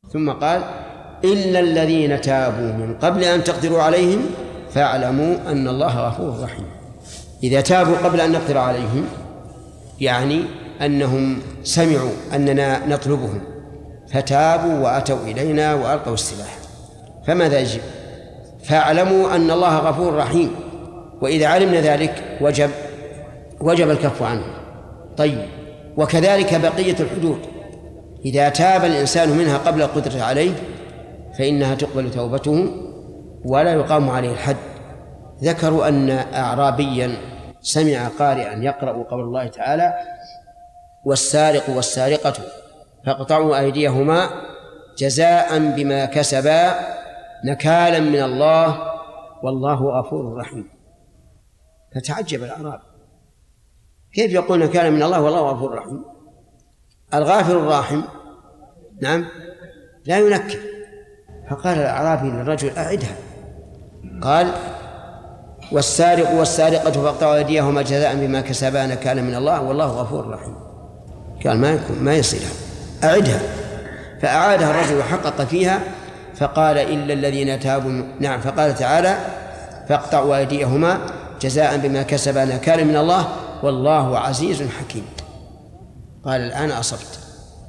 ثم قال إلا الذين تابوا من قبل أن تقدروا عليهم فاعلموا أن الله غفور رحيم. إذا تابوا قبل أن نقدر عليهم يعني أنهم سمعوا أننا نطلبهم فتابوا وأتوا إلينا وألقوا السلاح، فماذا يجب؟ فاعلموا أن الله غفور رحيم، وإذا علمنا ذلك وجب الكف عنه. طيب، وكذلك بقية الحدود إذا تاب الإنسان منها قبل القدرة عليه فإنها تقبل توبته ولا يقام عليه الحد. ذكروا أن أعرابيا سمع قارئا يقرأ قول الله تعالى والسارق والسارقة فاقطعوا أيديهما جزاء بما كسبا نكالا من الله والله غفور رحيم. فتعجب الأعرابي كيف يقول نكالا من الله والله غفور رحيم؟ الغافر الراحم نعم لا ينكر. فقال الأعرابي للرجل أعدها. قال والسارق والسارقة فاقطعوا أيديهما جزاء بما كسبا نكالا من الله والله غفور رحيم. قال ما يصير، أعدها. فأعادها الرجل وحقق فيها فقال إلا الذين تابوا. نعم، فقال تعالى فاقطعوا أيديهما جزاء بما كسبا نكالا من الله والله عزيز حكيم. قال الآن أصبت،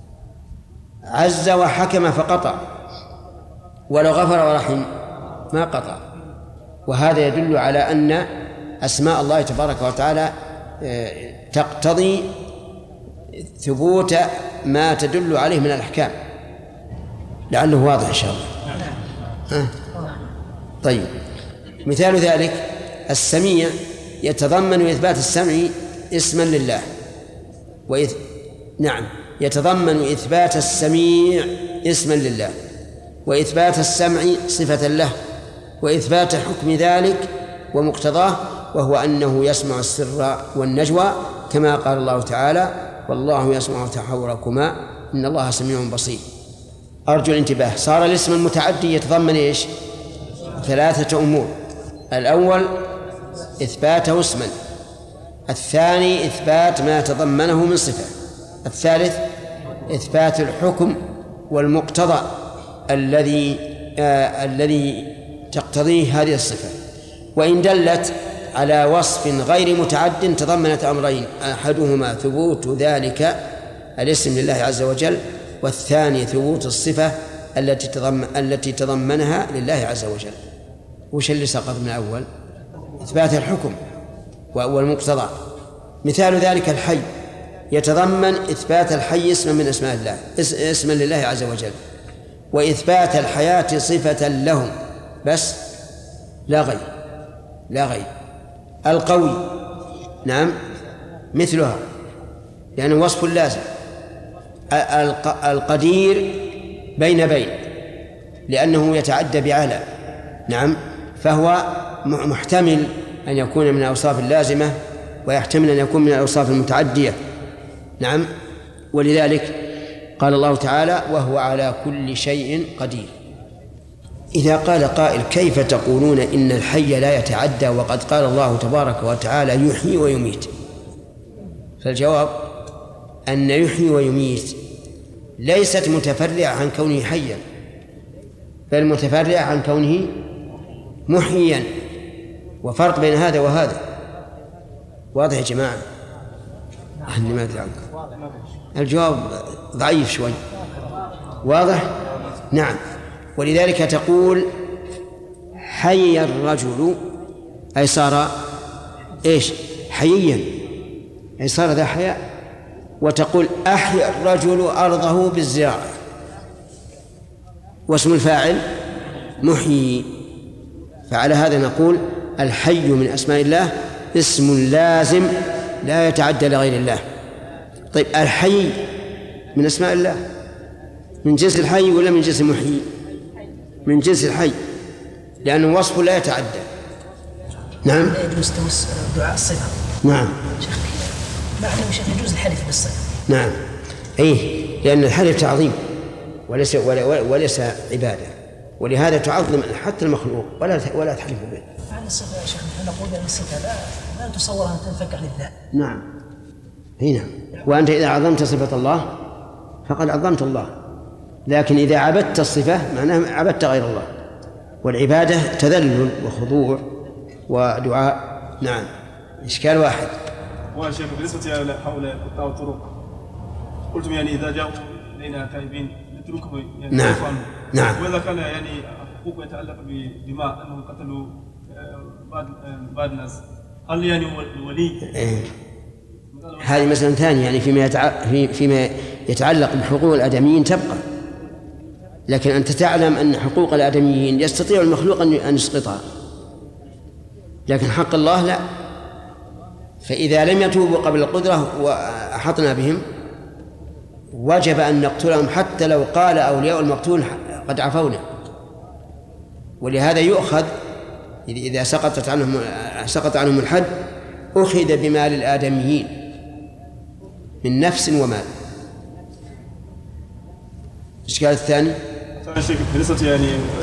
عز وحكم فقطع، ولو غفر ورحم ما قطع. وهذا يدل على أن أسماء الله تبارك وتعالى تقتضي ثبوت ما تدل عليه من الأحكام. لعله واضح إن شاء الله. طيب، مثال ذلك السميع يتضمن إثبات السمع اسما لله نعم، يتضمن إثبات السميع اسما لله وإثبات السمع صفة له وإثبات حكم ذلك ومقتضاه، وهو أنه يسمع السر والنجوى كما قال الله تعالى والله يسمع تحاوركما إن الله سميع بصير. أرجو الانتباه. صار الاسم المتعدي يتضمن إيش؟ 3 أمور. الأول إثباته اسما، الثاني إثبات ما تضمنه من صفة، الثالث إثبات الحكم والمقتضى الذي تقتضيه هذه الصفة. وإن دلت على وصف غير متعد تضمنت أمرين، أحدهما ثبوت ذلك الاسم لله عز وجل، والثاني ثبوت الصفة التي تضمنها لله عز وجل. وش اللي سقط من الأول؟ إثبات الحكم والمقتضى. مثال ذلك الحي يتضمن إثبات الحي اسما من أسماء الله، اسما لله عز وجل، وإثبات الحياة صفة له بس لا غير. القوي نعم مثلها يعني وصف لازم. القدير بين لأنه يتعدى بعلى نعم، فهو محتمل أن يكون من الأوصاف اللازمة ويحتمل أن يكون من الأوصاف المتعدية نعم. ولذلك قال الله تعالى وهو على كل شيء قدير. إذا قال قائل كيف تقولون إن الحي لا يتعدى وقد قال الله تبارك وتعالى يحيي ويميت؟ فالجواب أن يحيي ويميت ليست متفرعة عن كونه حيا، بل متفرعة عن كونه محييا، وفرق بين هذا وهذا. واضح يا جماعة؟ ما أدري عنكم، الجواب ضعيف شوي. واضح؟ نعم. ولذلك تقول حي الرجل أي صار إيش؟ حييا، أي صار ذا حياء. وتقول أحيا الرجل أرضه بالزراعة، واسم الفاعل محيي. فعلى هذا نقول الحي من أسماء الله اسم لازم لا يتعدى لغير الله. طيب الحي من أسماء الله من جنس الحي ولا من جنس المحيي؟ من جنس الحي، لأنه وصف لا يتعدى. نعم. لا يجوز دعاء الصفة. نعم. شيخ مع أنه شيخ يجوز الحلف بالصفة. نعم. أي لأن الحلف تعظيم وليس عبادة، ولهذا تعظم حتى المخلوق ولا تحلف به. عن الصفة يا شيخ نحن نقول أن الصفة لا تصور أن تنفك عن الذات. نعم. هنا وأنت إذا عظمت صفة الله فقد عظمت الله، لكن إذا عبدت الصفة معناه عبدت غير الله، والعبادة تذلل وخضوع ودعاء. نعم. إشكال واحد. هو شيخ بالنسبة لهؤلاء قطاع الطرق، قلتم يعني إذا جاءوا إلينا تائبين نتركهم يعني نعم. نعم. وإذا كان يعني حقوق يتعلق بدماء أنهم قتلوا بعض الناس، هل يعني ولي؟ هذه مسألة ثانية، يعني فيما يتعلق بحقوق الآدميين تبقى، لكن أنت تعلم أن حقوق الآدميين يستطيع المخلوق أن يسقطها، لكن حق الله لا. فإذا لم يتوبوا قبل القدرة وأحطنا بهم وجب أن نقتلهم، حتى لو قال أولياء المقتول قد عفونا. ولهذا يؤخذ إذا سقط عنهم الحد أخذ بمال الآدميين من نفس ومال. الإشكال الثاني بالنسبة يعني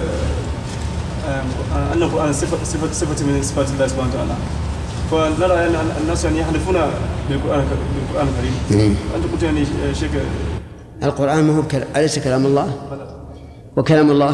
أن القرآن صفة من صفات الله سبحانه وتعالى، فنرى أن الناس يعني يحلفون بالقرآن الكريم. أنت قلت يعني شيخ القرآن ما هو أليس كلام الله؟ وكلام الله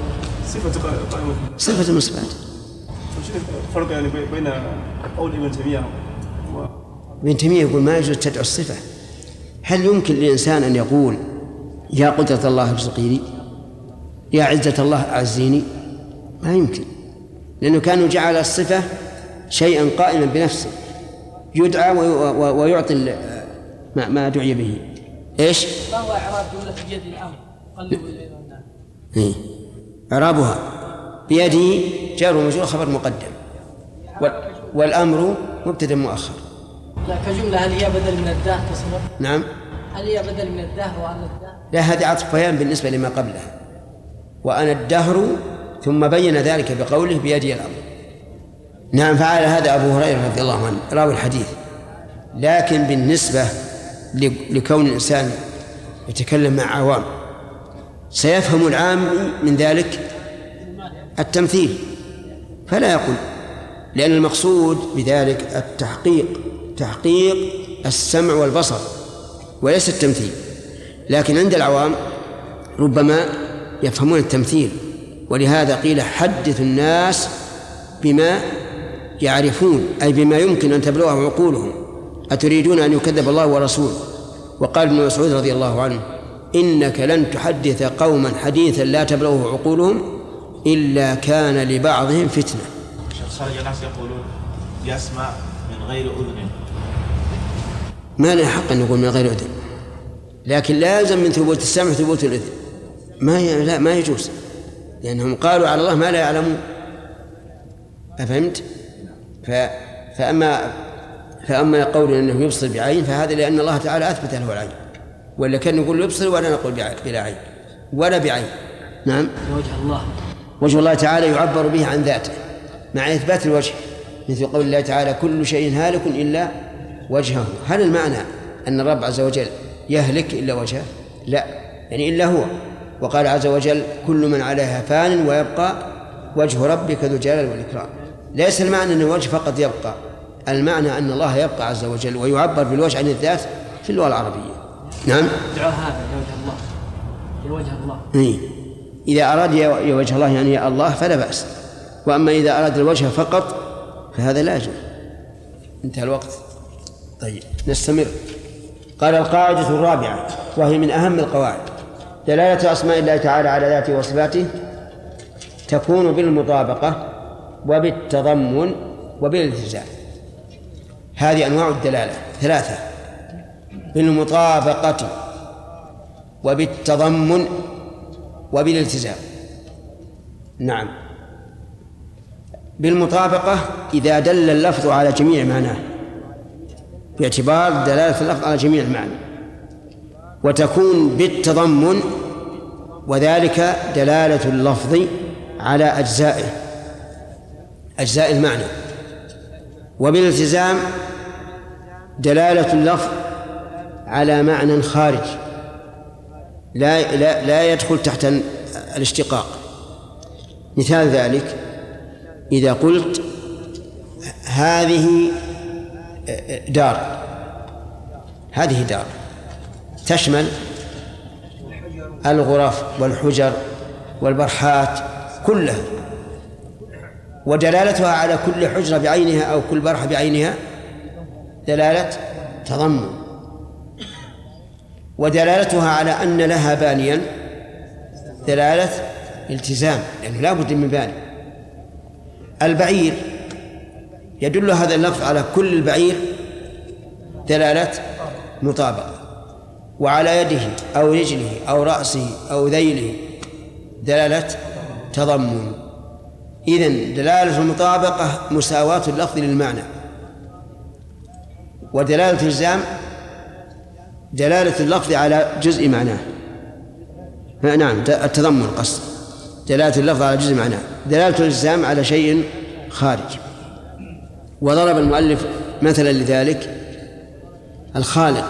صفة من صفاته. الفرق يعني بين قول ابن تيمية ابن تيمية يقول ما يجوز تدعو الصفة. هل يمكن للإنسان أن يقول يا قدرة الله ارزقيني، يا عزة الله أعزيني؟ ما يمكن، لأنه كان جعل الصفة شيئا قائما بنفسه يدعى ويعطي ما دعي به. إيش؟ ما هو إعراب جملة بيد الأمر قلبوا إلينا الناس؟ إعرابها بيده جار ومجرور خبر مقدم، والأمر مبتدأ مؤخر. لا كجملة هل هي بدل من الداه تصور؟ نعم. هل هي بدل من الداه وأنا الداه؟ لا، هذا عطف بيان بالنسبة لما قبلها، وأنا الدهر، ثم بين ذلك بقوله بيدي الأمر. نعم، فعل هذا أبو هريرة رضي الله عنه راوي الحديث. لكن بالنسبة لكون الإنسان يتكلم مع عوام سيفهم العام من ذلك التمثيل، فلا يقول، لأن المقصود بذلك تحقيق السمع والبصر وليس التمثيل. لكن عند العوام ربما يفهمون التمثيل، ولهذا قيل حدث الناس بما يعرفون، أي بما يمكن أن تبلغه عقولهم، أتريدون أن يكذب الله ورسوله. وقال ابن مسعود رضي الله عنه إنك لن تحدث قوما حديثا لا تبلغه عقولهم إلا كان لبعضهم فتنة. خرج الناس يقولون يسمع من غير أذن، ما له حق أن يقول من غير أذن، لكن لازم من ثبوت السمع ثبوت الأذن، ما يجوز، لأنهم قالوا على الله ما لا يعلمون. أفهمت؟ فأما قول أنه يبصر بعين فهذا لأن الله تعالى أثبت له العين، ولا كان نقول يبصر ولا نقول بلا عين ولا بعين. نعم. وجه الله تعالى يعبر به عن ذاته مع إثبات الوجه، مثل قول الله تعالى كل شيء هالك إلا وجهه. هل المعنى أن الرب عز وجل يهلك إلا وجهه؟ لا، يعني إلا هو. وقال عز وجل كل من عليها فان ويبقى وجه ربك ذو الجلال والإكرام. ليس المعنى أن الوجه فقط يبقى، المعنى أن الله يبقى عز وجل، ويعبر بالوجه عن الذات في اللغة العربية. نعم. دعاء هذا يا وجه الله، يا وجه الله. إذا أراد يا وجه الله يعني يا الله فلا بأس، وأما إذا أراد الوجه فقط فهذا لا يجوز. انتهى الوقت. طيب نستمر. قال القاعدة الرابعة وهي من أهم القواعد: دلالة أسماء الله تعالى على ذاته وصفاته تكون بالمطابقة وبالتضمن وبالالتزام. هذه أنواع الدلالة ثلاثة: بالمطابقة وبالتضمن وبالالتزام. نعم. بالمطابقة إذا دل اللفظ على جميع معناه باعتبار دلالة اللفظ على جميع المعنى، وتكون بالتضمن وذلك دلالة اللفظ على أجزاء المعنى، وبالالتزام دلالة اللفظ على معنى خارج لا يدخل تحت الاشتقاق. مثال ذلك إذا قلت هذه دار، هذه دار تشمل الغرف والحجر والبرحات كلها، ودلالتها على كل حجرة بعينها أو كل برحة بعينها دلالة تضمن، ودلالتها على أن لها بانيا دلالة التزام، لأنه لا بد من باني. البعير يدل هذا اللفظ على كل البعير دلالة مطابقة، وعلى يده أو رجله أو رأسه أو ذيله دلالة تضمن. إذن دلالة المطابقة مساواة اللفظ للمعنى، ودلالة الإلزام دلالة اللفظ على جزء معناه. نعم، التضمن قصد دلالة اللفظ على جزء معناه، دلالة الإلزام على شيء خارج. وضرب المؤلف مثلا لذلك الخالق.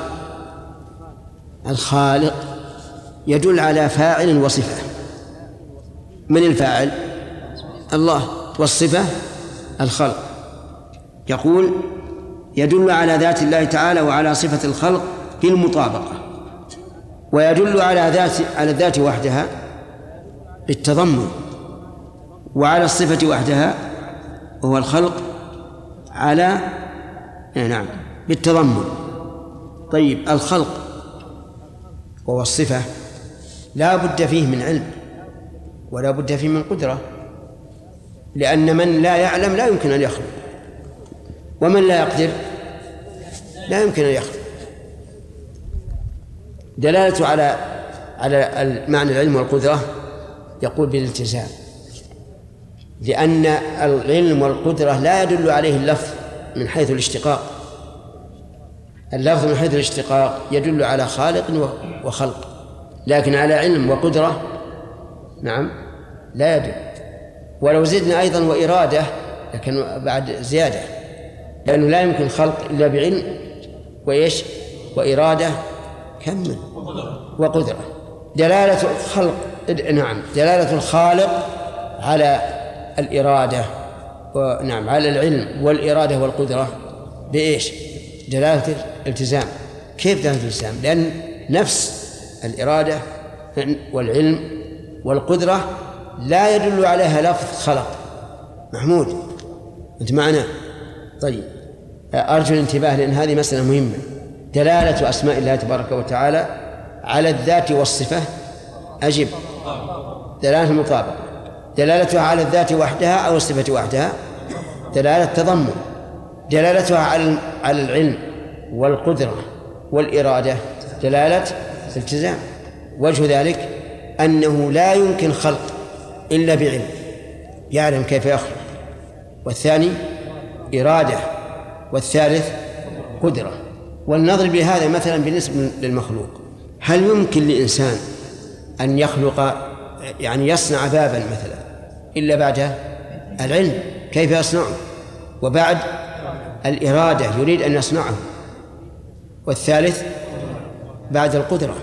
الخالق يدل على فاعل وصفة. من الفاعل؟ الله، والصفة الخلق. يقول يدل على ذات الله تعالى وعلى صفة الخلق بالمطابقة، ويدل على الذات وحدها بالتضمن، وعلى الصفة وحدها وهو الخلق على نعم بالتضمن. طيب، الخلق وهو الصفة لا بد فيه من علم ولا بد فيه من قدرة، لأن من لا يعلم لا يمكن أن يخلق، ومن لا يقدر لا يمكن أن يخلق. دلالته على المعنى العلم والقدرة يقول بالالتزام، لأن العلم والقدرة لا يدل عليه اللفظ من حيث الاشتقاق. اللفظ من حيث الاشتقاق يدل على خالق وخلق، لكن على علم وقدرة نعم لا يدل. ولو زدنا أيضا وإرادة لكن بعد زيادة، لأنه لا يمكن خلق إلا بعلم وإيش وإرادة كمل وقدرة. دلالة الخلق نعم دلالة الخالق على الإرادة ونعم على العلم والإرادة والقدرة بإيش؟ دلالة الالتزام. كيف دلالة الالتزام؟ لأن نفس الإرادة والعلم والقدرة لا يدل عليها لفظ خلق. محمود أنت معنا؟ طيب، أرجو الانتباه لأن هذه مسألة مهمة. دلالة أسماء الله تبارك وتعالى على الذات والصفة أجب دلالة المطابقة. دلالتها على الذات وحدها أو الصفة وحدها دلالة تضمن. دلالتها على العلم والقدرة والإرادة دلالة التزام. وجه ذلك أنه لا يمكن خلق إلا بعلم يعلم كيف يخلق، والثاني إرادة، والثالث قدرة. ولنضرب بهذا مثلا بالنسبة للمخلوق. هل يمكن لإنسان أن يخلق يعني يصنع بابا مثلا إلا بعد العلم كيف يصنعه، وبعد الإرادة يريد أن يصنعه، والثالث بعد القدرة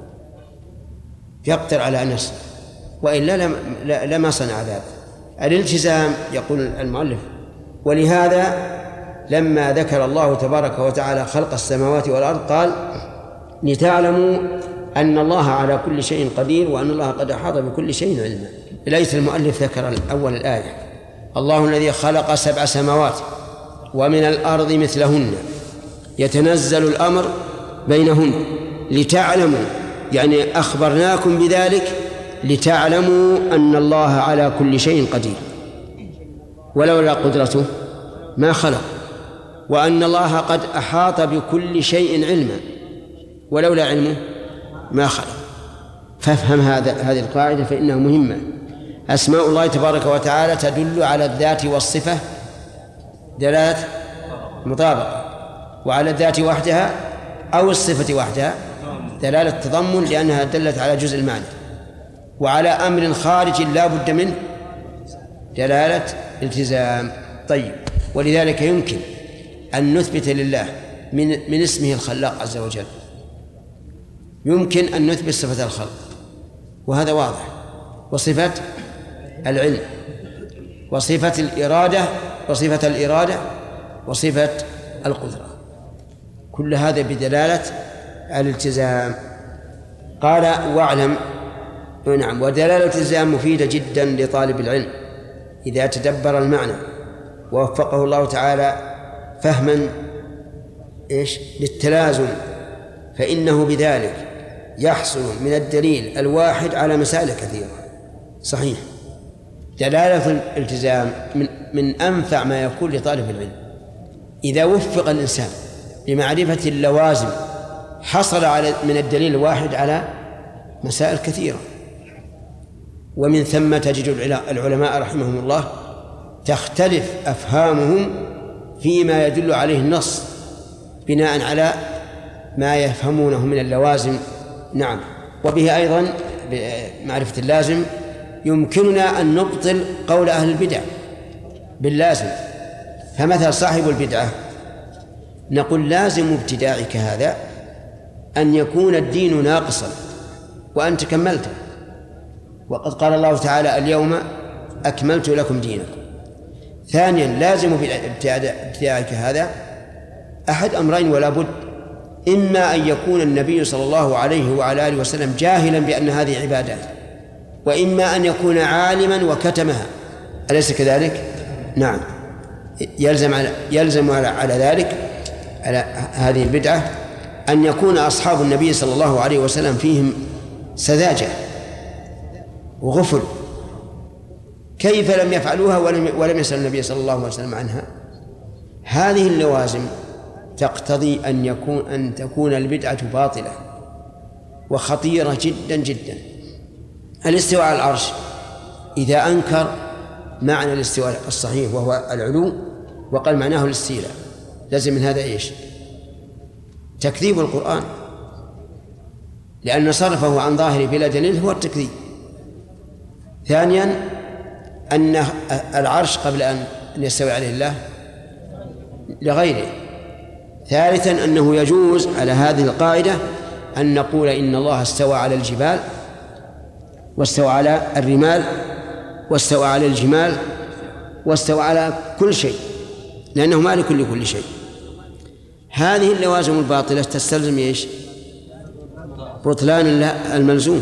يقدر على أن يصنع، وإلا لما صنع بابا. الالتزام يقول المؤلف. ولهذا لما ذكر الله تبارك وتعالى خلق السماوات والأرض قال لتعلموا أن الله على كل شيء قدير وأن الله قد أحاط بكل شيء علما. ليس المؤلف ذكر أول الآية الله الذي خلق 7 سماوات ومن الأرض مثلهن يتنزل الأمر بينهن لتعلموا، يعني أخبرناكم بذلك لتعلموا أن الله على كل شيء قدير، ولولا قدرته ما خلق، وأن الله قد أحاط بكل شيء علما، ولولا علمه ما خلق. فافهم هذه القاعدة فإنها مهمة. أسماء الله تبارك وتعالى تدل على الذات والصفة دلالة مطابقة، وعلى الذات وحدها أو الصفة وحدها دلالة تضمن لأنها دلت على جزء المعنى، وعلى أمر خارج لا بد منه دلالة التزام. طيب، ولذلك يمكن أن نثبت لله من اسمه الخلاق عز وجل يمكن أن نثبت صفة الخلق، وهذا واضح، وصفة العلم، وصفة الإرادة وصفة القدرة، كل هذا بدلالة الالتزام. قال واعلم نعم. ودلالة الالتزام مفيدة جدا لطالب العلم إذا تدبر المعنى ووفقه الله تعالى فهما للتلازم، فإنه بذلك يحصل من الدليل الواحد على مسائل كثيرة. صحيح، دلالة الالتزام من أنفع ما يكون لطالب العلم. إذا وفق الإنسان لمعرفة اللوازم حصل من الدليل الواحد على مسائل كثيرة. ومن ثم تجد العلماء رحمهم الله تختلف أفهامهم فيما يدل عليه النص بناء على ما يفهمونه من اللوازم. نعم. وبه أيضا بمعرفة اللازم يمكننا أن نبطل قول أهل البدع باللازم. فمثل صاحب البدعة نقول لازم ابتداعك هذا أن يكون الدين ناقصا وأنت كملته، وقد قال الله تعالى اليوم أكملت لكم دينكم. ثانيا لازم ابتداعك هذا أحد أمرين ولا بد: إما أن يكون النبي صلى الله عليه وعلى آله وسلم جاهلا بأن هذه عبادات، وإما أن يكون عالما وكتمها. أليس كذلك؟ نعم. يلزم على ذلك، على هذه البدعة، أن يكون أصحاب النبي صلى الله عليه وسلم فيهم سذاجة وغفل. كيف لم يفعلوها ولم يسأل النبي صلى الله عليه وسلم عنها؟ هذه اللوازم تقتضي أن تكون البدعة باطلة وخطيرة جدا جدا. الاستواء على العرش، إذا أنكر معنى الاستواء الصحيح وهو العلو وقال معناه الاستيلاء، لازم من هذا تكذيب القرآن، لأن صرفه عن ظاهره بلا دليل هو التكذيب. ثانيا أن العرش قبل أن يستوي عليه الله لغيره. ثالثا أنه يجوز على هذه القاعدة أن نقول إن الله استوى على الجبال واستوى على الرمال واستوى على الجمال واستوى على كل شيء، لأنه مالك لكل شيء. هذه اللوازم الباطلة تستلزم بطلان الملزوم.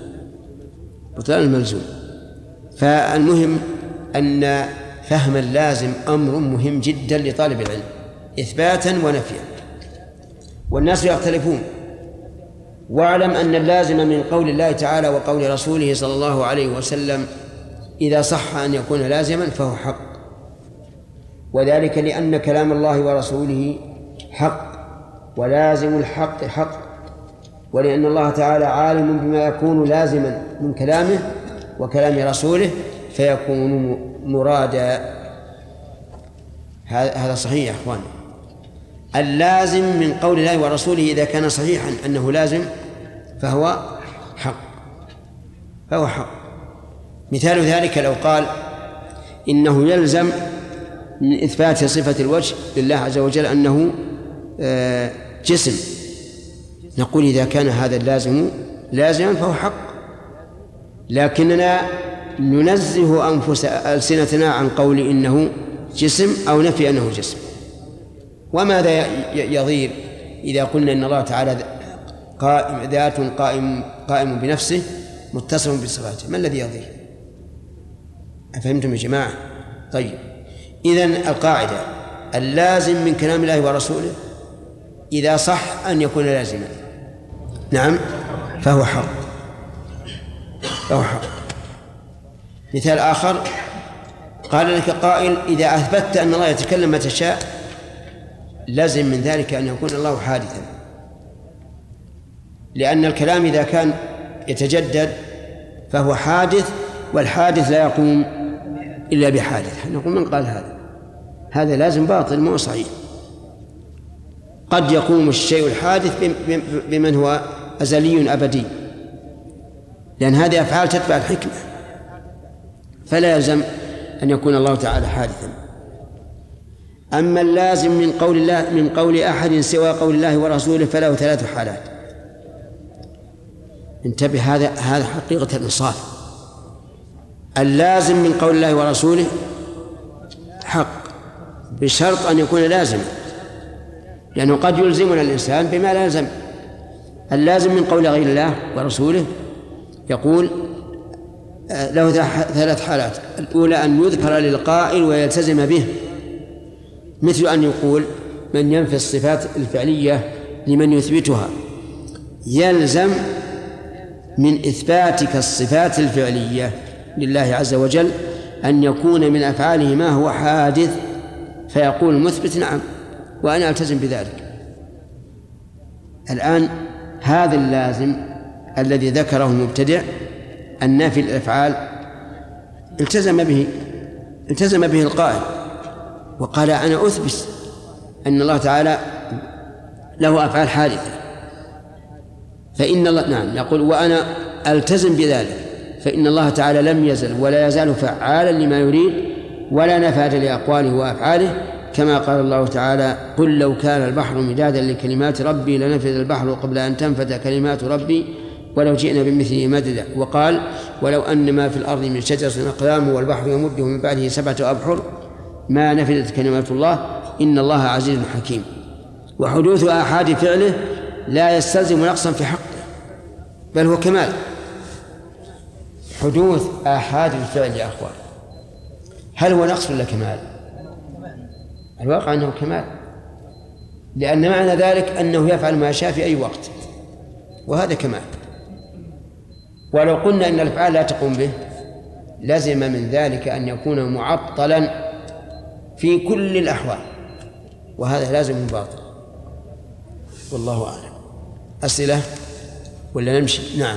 فالمهم أن فهم اللازم أمر مهم جدا لطالب العلم إثباتا ونفيا، والناس يختلفون. واعلم أن اللازم من قول الله تعالى وقول رسوله صلى الله عليه وسلم إذا صح أن يكون لازما فهو حق، وذلك لأن كلام الله ورسوله حق ولازم الحق حق، ولأن الله تعالى عالم بما يكون لازما من كلامه وكلام رسوله فيكون مرادا. هذا صحيح يا أخوان. اللازم من قول الله ورسوله إذا كان صحيحا أنه لازم فهو حق. مثال ذلك لو قال إنه يلزم من إثبات صفة الوجه لله عز وجل أنه جسم، نقول إذا كان هذا اللازم لازما فهو حق، لكننا ننزه ألسنتنا عن قول إنه جسم أو نفي أنه جسم. وماذا يضير إذا قلنا إن الله تعالى ذات قائم بنفسه متصل بصفاته؟ ما الذي يضير؟ أفهمتم يا جماعة؟ طيب، إذن القاعدة اللازم من كلام الله ورسوله إذا صح أن يكون لازما، نعم، فهو حق. مثال آخر، قال لك قائل إذا أثبتت أن الله يتكلم متى شاء لازم من ذلك أن يكون الله حادثا، لأن الكلام إذا كان يتجدد فهو حادث، والحادث لا يقوم إلا بحادث. نقول من قال هذا لازم باطل مو صحيح. قد يقوم الشيء الحادث بمن هو أزلي أبدي، لأن هذه أفعال تتبع الحكمة، فلا يلزم أن يكون الله تعالى حادثا. أما اللازم من قول أحد سوى قول الله ورسوله فله 3 حالات. انتبه، هذا حقيقة الإنصاف. اللازم من قول الله ورسوله حق بشرط أن يكون لازما، لأنه قد يلزمنا الإنسان بما لا يلزم. اللازم من قول غير الله ورسوله يقول له ثلاث حالات. الأولى أن يذكر للقائل ويلتزم به، مثل أن يقول من ينفي الصفات الفعلية لمن يثبتها يلزم من إثباتك الصفات الفعلية لله عز وجل أن يكون من أفعاله ما هو حادث، فيقول المثبت نعم وأنا ألتزم بذلك. الآن هذا اللازم الذي ذكره المبتدع النافي الأفعال التزم به القائل وقال أنا أثبت أن الله تعالى له أفعال حادثة، فإن الله نعم يقول وأنا ألتزم بذلك، فإن الله تعالى لم يزل ولا يزال فعالا لما يريد ولا نفاذ لأقواله وأفعاله، كما قال الله تعالى قل لو كان البحر مدادا لكلمات ربي لنفذ البحر قبل أن تنفذ كلمات ربي ولو جئنا بمثله مددا. وقال ولو أن ما في الأرض من شجرة أقلام والبحر يمده من بعده 7 أبحر ما نفذت كلمات الله إن الله عزيز حكيم. وحدوث آحاد فعله لا يستلزم نقصا في حقه بل هو كمال. حدوث آحاد الفعل يا أخوان هل هو نقص ولا كمال؟ الواقع أنه كمال، لأن معنى ذلك أنه يفعل ما شاء في أي وقت، وهذا كمال. ولو قلنا إن الأفعال لا تقوم به لازم من ذلك أن يكون معطلا في كل الأحوال، وهذا لازم باطل. والله أعلم. أسئلة ولا نمشي؟ نعم.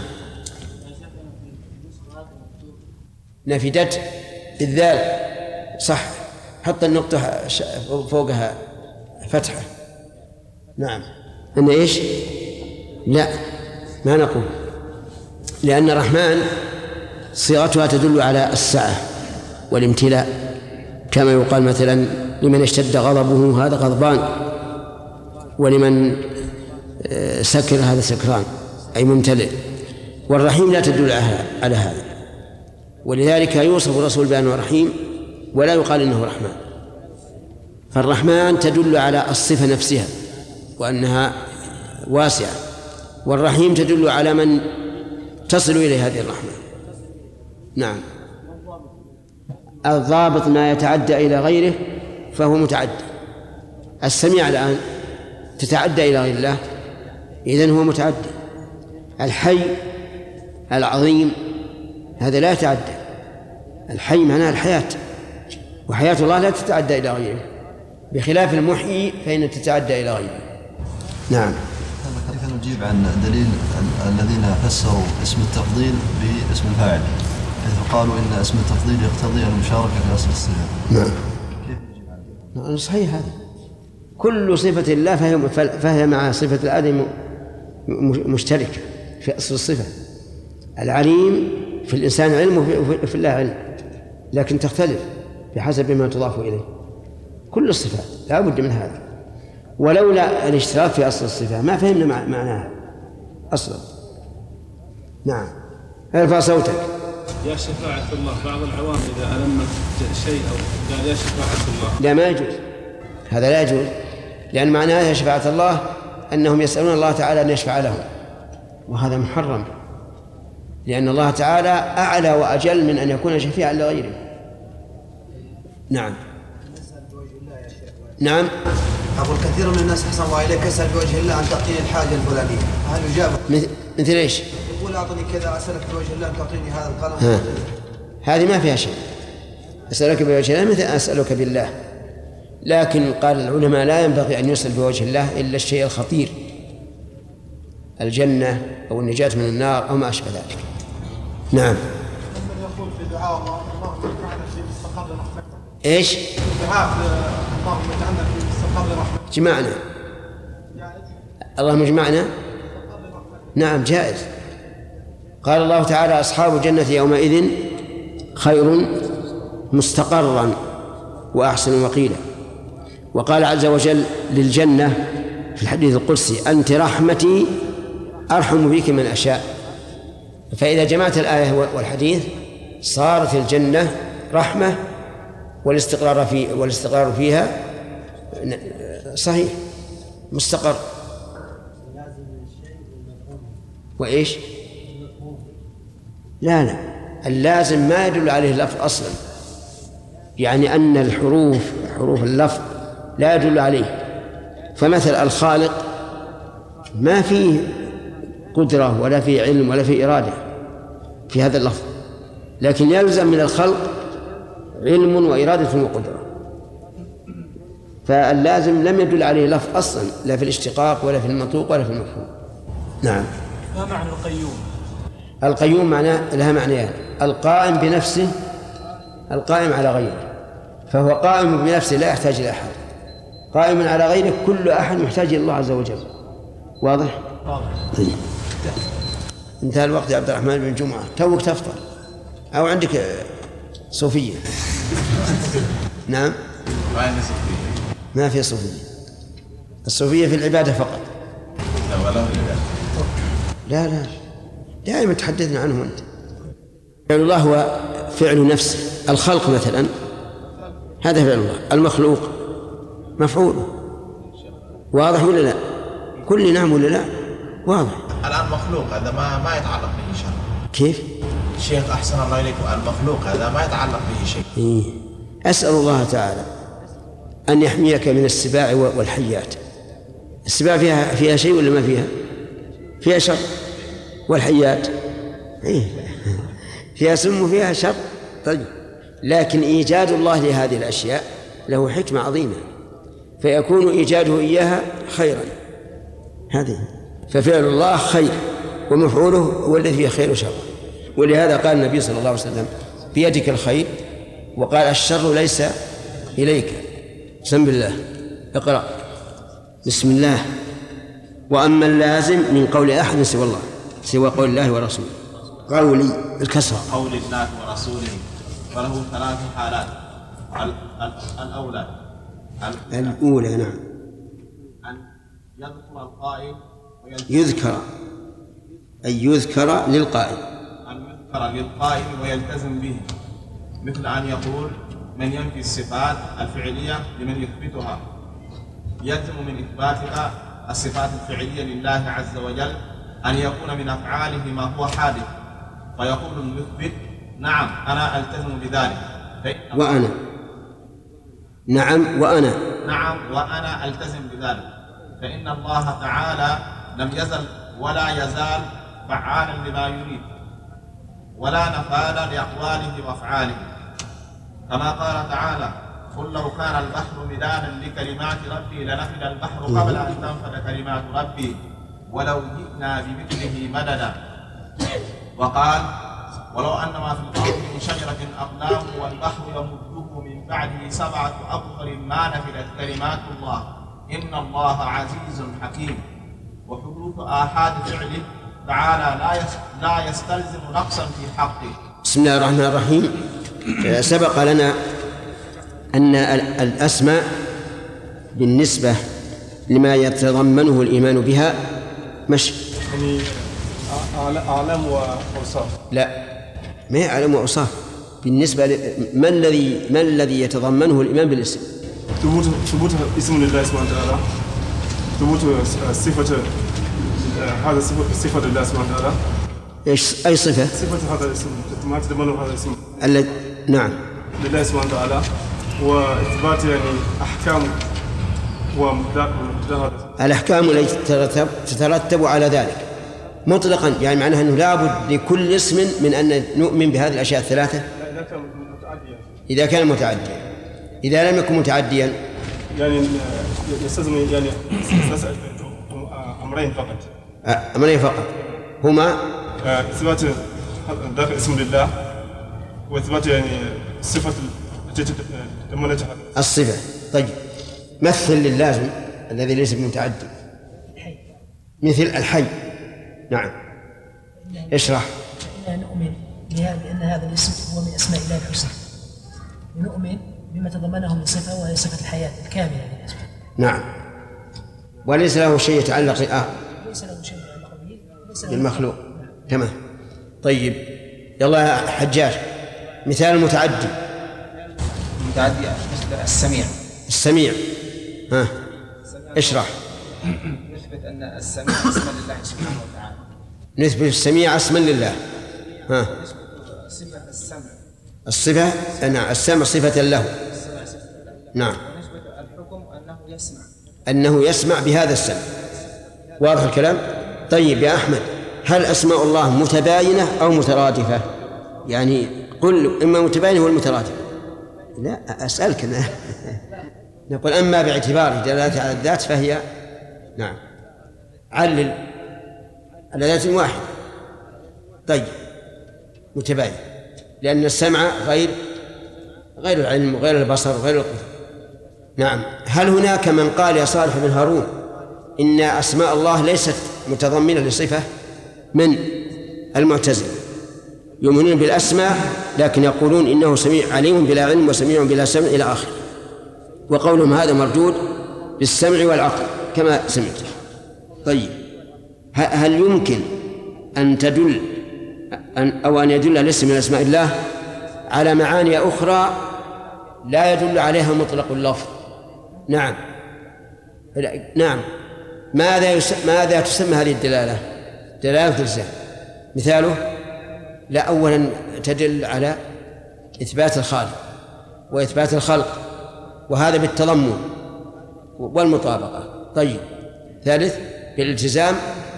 نفدت بالذال صح، حط النقطة فوقها فتحة. نعم. أن إيش؟ لا ما نقول، لأن الرحمن صيغتها تدل على السعة والامتلاء، كما يقال مثلا لمن اشتد غضبه هذا غضبان، ولمن سكر هذا سكران أي ممتلئ. والرحيم لا تدل على هذا، ولذلك يوصف الرسول بأنه رحيم ولا يقال إنه رحمن. فالرحمن تدل على الصفة نفسها وأنها واسعة، والرحيم تدل على من تصل إليه هذه الرحمة. نعم. الضابط ما يتعدى إلى غيره فهو متعدي. السميع الآن تتعدى إلى غير الله، إذن هو متعدي. الحي العظيم هذا لا يتعدى، الحي معناه الحياة، وحياة الله لا تتعدى إلى غيره، بخلاف المحيي فإن تتعدى إلى غيره. نعم. كيف نجيب عن دليل الذين فسروا اسم التفضيل باسم الفاعل، حيث قالوا إن اسم التفضيل يقتضي المشاركة في أصل الصفة؟ نعم. كيف نجيب عنه؟ صحيح هذا. كل صفة الله فهي مع صفة الآدم مشتركة في أصل الصفة. العليم في الإنسان علم وفي الله علم، لكن تختلف بحسب ما تضاف إليه. كل الصفات لا بد من هذا، ولولا الاشتراك في أصل الصفة ما فهمنا معناها أصلا. نعم. ارفع صوتك. يا شفاعة الله، بعض العوام إذا ألمت شيء أو قال يا شفاعة الله لا ما يجوز، هذا لا يجوز، لأن معناه يا شفاعة الله أنهم يسألون الله تعالى أن يشفع لهم، وهذا محرم، لأن الله تعالى أعلى وأجل من أن يكون شفيعا لغيره. نعم. نعم. أقول كثير من الناس أحسن الله إليك يسأل بوجه الله أن تعطيني الحاجة الفلانية، هل يجاب؟ مثل إيش؟ يقول أعطني كذا، أسألك بوجه الله أن تعطيني هذا القلم. هذه ما فيها شيء، أسألك بوجه الله مثل أسألك بالله، لكن قال العلماء لا ينبغي أن يسأل بوجه الله إلا الشيء الخطير، الجنة أو النجاة من النار أو ما أشبه ذلك. نعم. من يقول في دعاء اللهم اجعلنا في مستقر رحمتك. إيش؟ دعاء اللهم اجعلنا في مستقر رحمتك. جمعنا. اللهم اجمعنا. نعم جائز. قال الله تعالى أصحاب الجنة يومئذ خير مستقرا وأحسن مقيلا. وقال عز وجل للجنة في الحديث القدسي أنت رحمتي أرحم بك من أشاء. فإذا جمعت الآية والحديث صارت الجنة رحمة، والاستقرار فيها صحيح مستقر. وإيش؟ لا اللازم ما يدل عليه اللفظ أصلا، يعني أن حروف اللفظ لا يدل عليه. فمثل الخالق ما فيه قدرة ولا فيه علم ولا فيه إرادة في هذا اللفظ، لكن يلزم من الخلق علم وإرادة وقدرة. فاللازم لم يدل عليه لفظ أصلا، لا في الاشتقاق ولا في المنطوق ولا في المفهوم. نعم. ما معنى القيوم؟ القيوم معناه لها معنيان: القائم بنفسه، القائم على غيره، فهو قائم بنفسه لا يحتاج إلى أحد، قائم على غيره كل أحد محتاج إلى الله عز وجل. واضح؟ طيب. انتهى الوقت يا عبد الرحمن بن جمعة، توك تفطر أو عندك صوفية؟ نعم، ما في صوفية. الصوفية في العبادة فقط. لا دائما تحدثنا عنه أنت. فعل الله هو فعل نفسه. الخلق مثلا هذا فعل الله، المخلوق مفعوله. واضح ولا لا؟ كل نعم ولا لا؟ واضح. الآن مخلوق هذا ما يتعلق به شيء. كيف؟ شيخ أحسن الله إليكم، المخلوق هذا ما يتعلق به شيء. أسأل الله تعالى أن يحميك من السباع والحيات. السباع فيها شيء ولا ما فيها؟ فيها شر. والحيات فيها سم وفيها شر. طيب، لكن إيجاد الله لهذه الأشياء له حكمة عظيمة، فيكون إيجاده إياها خيرا. هذه ففعل الله خير، ومفعوله هو الذي فيه خير وشر. ولهذا قال النبي صلى الله عليه وسلم: بيدك الخير، وقال: الشر ليس إليك. بسم بالله. اقرأ. بسم الله. وأما اللازم من قول أحد سوى الله، سوى قول الله ورسوله، قولي الكسرة، قول الله ورسوله، فله ثلاث حالات. الأولى نعم أن يذكر القائل يذكر، أي يذكر للقائل، أن يذكر للقائل ويلتزم به، مثل أن يقول: من ينفي الصفات الفعلية لمن يثبتها، يلزم من إثباتها الصفات الفعلية لله عز وجل أن يكون من أفعاله ما هو حادث، فيقول المثبت: نعم أنا ألتزم بذلك. وأنا نعم وأنا ألتزم بذلك، فإن الله تعالى لم يزل ولا يزال فعالا لما يريد، ولا نفاذ لأقواله وأفعاله، كما قال تعالى: قل لو كان البحر مدادا لكلمات ربي لنفد البحر قبل أن تنفد كلمات ربي ولو جئنا بمثله مددا. وقال: ولو أن ما في الأرض من شجرة أقلام والبحر يمده من بعده 7 أبحر ما نفدت كلمات الله إن الله عزيز حكيم. وحدوث آحاد فعله تعالى لا يستلزم نقصا في حقه. بسم الله الرحمن الرحيم. سبق لنا أن الأسماء بالنسبة لما يتضمنه الإيمان بها مش يعني أعلام وأوصاف. لا، ما هي أعلام وأوصاف. بالنسبة ما الذي يتضمنه الإيمان بالاسم؟ ثبوت اسم لله سبحانه وتعالى، ثبوت صفة، هذا صفة لله سبحانه وتعالى. ايش أي صفة؟ صفة هذا الاسم، ما تتضمنه هذا الاسم. نعم، لله سبحانه وتعالى، وإثبات يعني أحكام ومقتضيات الأحكام التي تترتب على ذلك مطلقا، يعني معناها أنه لابد لكل اسم من أن نؤمن بهذه الأشياء الثلاثة. إذا كان متعديا. إذا لم يكن متعديا يعني يستلزم يعني أمرين فقط. أمرين فقط هما إثبات ذاك اسم لله، وإثبات يعني صفة التي تضمنتها الصفة. طيب، مثل للازم الذي ليس بمتعدي، مثل الحي. نعم، اشرح. نؤمن بأن هذا الاسم هو من أسماء الله الحسنى، ونؤمن بما تضمنه من صفة وهي صفة الحياة الكاملة للاسم. نعم، وليس له شيء يتعلق ليس له شيء يتعلق به بالمخلوق. تمام. طيب، يلا يا حجاج، مثال المتعدي. المتعدي مثل السميع. ها، اشرح. نثبت أن السميع اسما لله سبحانه وتعالى. نثبت السميع اسما لله. ها. صفة الصفة نعم السمع صفة له. نعم. ونسبة الحكم أنه يسمع. أنه يسمع بهذا السمع. واضح الكلام؟ طيب يا أحمد، هل أسماء الله متباينة أو مترادفة؟ يعني قل إما متباينة ولا مترادفة. لا أسألك أنا. نقول أما باعتبار دلالة على الذات فهي نعم علل على ذات واحد. طيب متباين، لأن السمع غير العلم وغير البصر وغير القدرة. نعم. هل هناك من قال يا صالح بن هارون إن أسماء الله ليست متضمنة لصفة؟ من المعتزلة يؤمنون بالأسماء لكن يقولون إنه سميع عليم بلا علم وسميع بلا سمع إلى آخر، وقولهم هذا مردود بالسمع والعقل كما سمعت. طيب هل يمكن أن تدل أو أن يدل الاسم من أسماء الله على معاني أخرى لا يدل عليها مطلق اللفظ؟ نعم. نعم. ماذا تسمى هذه الدلالة؟ دلالة الزام. مثاله لا، أولا تدل على إثبات الخالق وإثبات الخلق، وهذا بالتضمن والمطابقة. طيب ثالث بالالتزام.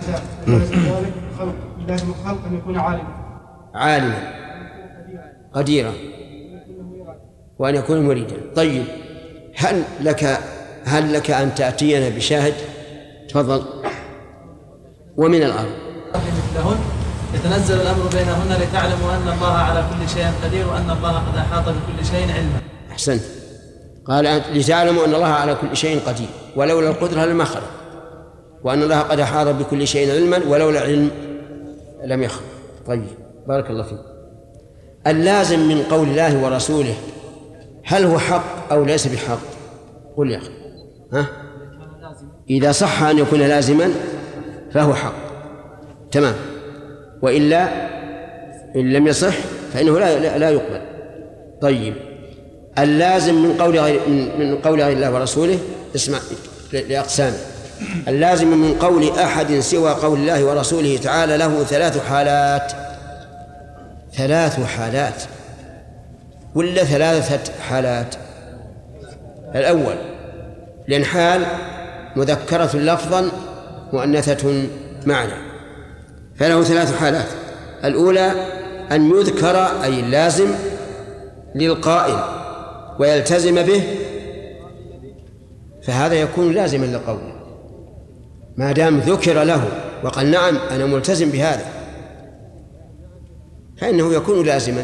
لازم الخلق أن يكون عالما قديرا وأن يكون مريدا. طيب هل لك أن تأتينا بشاهد؟ تفضل. ومن الأرض مثلهن يتنزل الأمر بينهن لتعلموا أن الله على كل شيء قدير وأن الله قد أحاط بكل شيء علما. أحسنت. قال لتعلموا أن الله على كل شيء قدير ولولا القدرة لما خلق، وأن الله قد أحاط بكل شيء علما ولولا العلم لم يخلق. طيب بارك الله فيك. اللازم من قول الله ورسوله هل هو حق أو ليس بحق؟ قل يا أخي. إذا صح أن يكون لازما فهو حق تمام، وإلا إن لم يصح فإنه لا يقبل. طيب اللازم من قول غير الله ورسوله اسمع لأقسام. اللازم من قول أحد سوى قول الله ورسوله تعالى له 3 حالات. 3 حالات ولا 3 حالات؟ الأول لأن حال مذكرة لفظا مؤنثة معنى، فله 3 حالات. الأولى أن يذكر أي اللازم للقائل ويلتزم به، فهذا يكون لازما لقوله ما دام ذكر له وقال نعم أنا ملتزم بهذا، فإنه يكون لازما.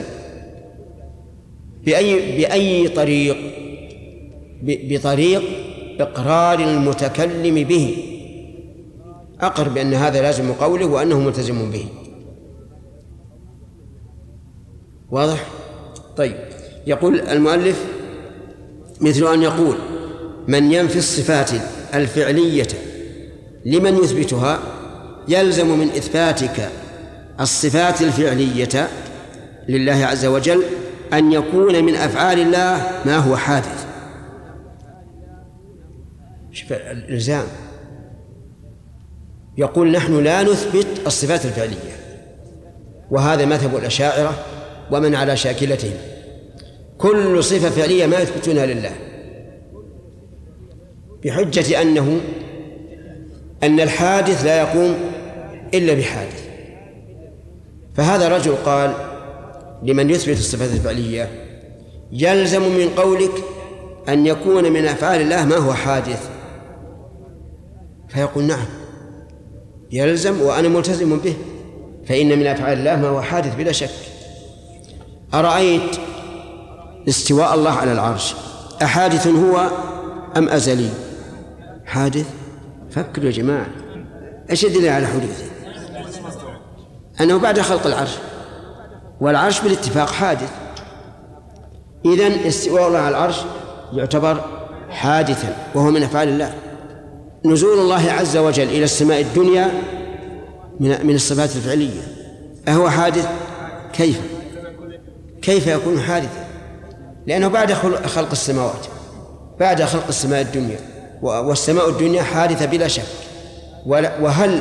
بأي طريق؟ بطريق إقرار المتكلم به، أقر بأن هذا لازم قوله وأنه ملتزم به. واضح؟ طيب يقول المؤلف مثل أن يقول من ينفي الصفات الفعلية لمن يثبتها يلزم من إثباتك الصفات الفعلية لله عز وجل أن يكون من أفعال الله ما هو حادث. شوف الإلزام. يقول نحن لا نثبت الصفات الفعلية، وهذا مذهب الأشاعرة ومن على شاكلتهم. كل صفة فعلية ما يثبتونها لله بحجة أن الحادث لا يقوم إلا بحادث. فهذا رجل قال لمن يثبت الصفات الفعلية يلزم من قولك أن يكون من أفعال الله ما هو حادث، فيقول نعم يلزم وأنا ملتزم به، فإن من أفعال الله ما هو حادث بلا شك. أرأيت استواء الله على العرش أحادث هو أم أزلي؟ حادث. فكروا يا جماعة، إيش الدليل على حدوثه؟ أنه بعد خلق العرش، والعرش بالاتفاق حادث. إذن استواء الله على العرش يعتبر حادثا وهو من أفعال الله. نزول الله عز وجل إلى السماء الدنيا من الصفات الفعلية، أهو حادث؟ كيف يكون حادثا؟ لأنه بعد خلق السماوات، بعد خلق السماء الدنيا، والسماء الدنيا حادثة بلا شك. وهل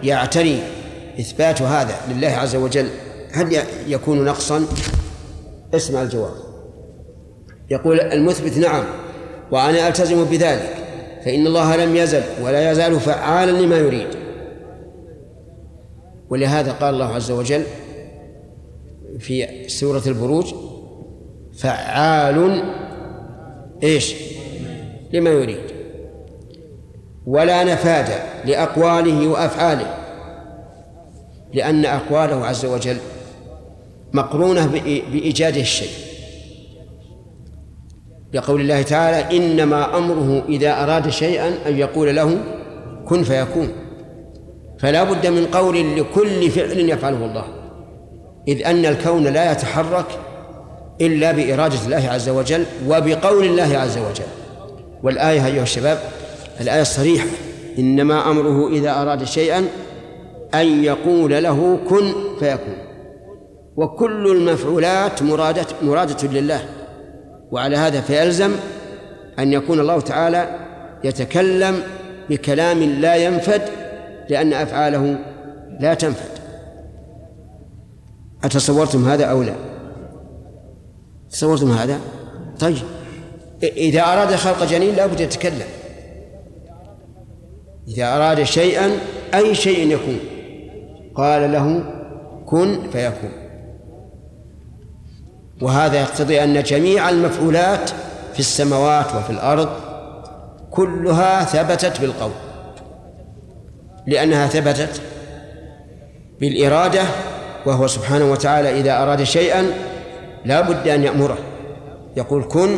يعتري إثبات هذا لله عز وجل؟ هل يكون نقصا؟ اسمع الجواب. يقول المثبت: نعم وأنا ألتزم بذلك، فإن الله لم يزل ولا يزال فعالا لما يريد. ولهذا قال الله عز وجل في سورة البروج: فعال لما يريد. ولا نفاد لأقواله وأفعاله، لأن أقواله عز وجل مقرونة بإيجاد الشيء، لقول الله تعالى: إنما أمره إذا أراد شيئا أن يقول له كن فيكون. فلا بد من قول لكل فعل يفعله الله، إذ أن الكون لا يتحرك إلا بإرادة الله عز وجل وبقول الله عز وجل. والآية أيها الشباب، الآية الصريحة: إنما أمره إذا أراد شيئا أن يقول له كن فيكون. وكل المفعولات مرادة لله، وعلى هذا فيلزم أن يكون الله تعالى يتكلم بكلام لا ينفد، لأن أفعاله لا تنفد. أتصورتم هذا أو لا؟ تصورتم هذا؟ طيب، إذا أراد خلق جنين لا بد يتكلم. إذا أراد شيئا، أي شيء يكون، قال له كن فيكون. وهذا يقتضي أن جميع المفعولات في السماوات وفي الأرض كلها ثبتت بالقول، لأنها ثبتت بالإرادة، وهو سبحانه وتعالى إذا أراد شيئا لا بد أن يأمره، يقول كن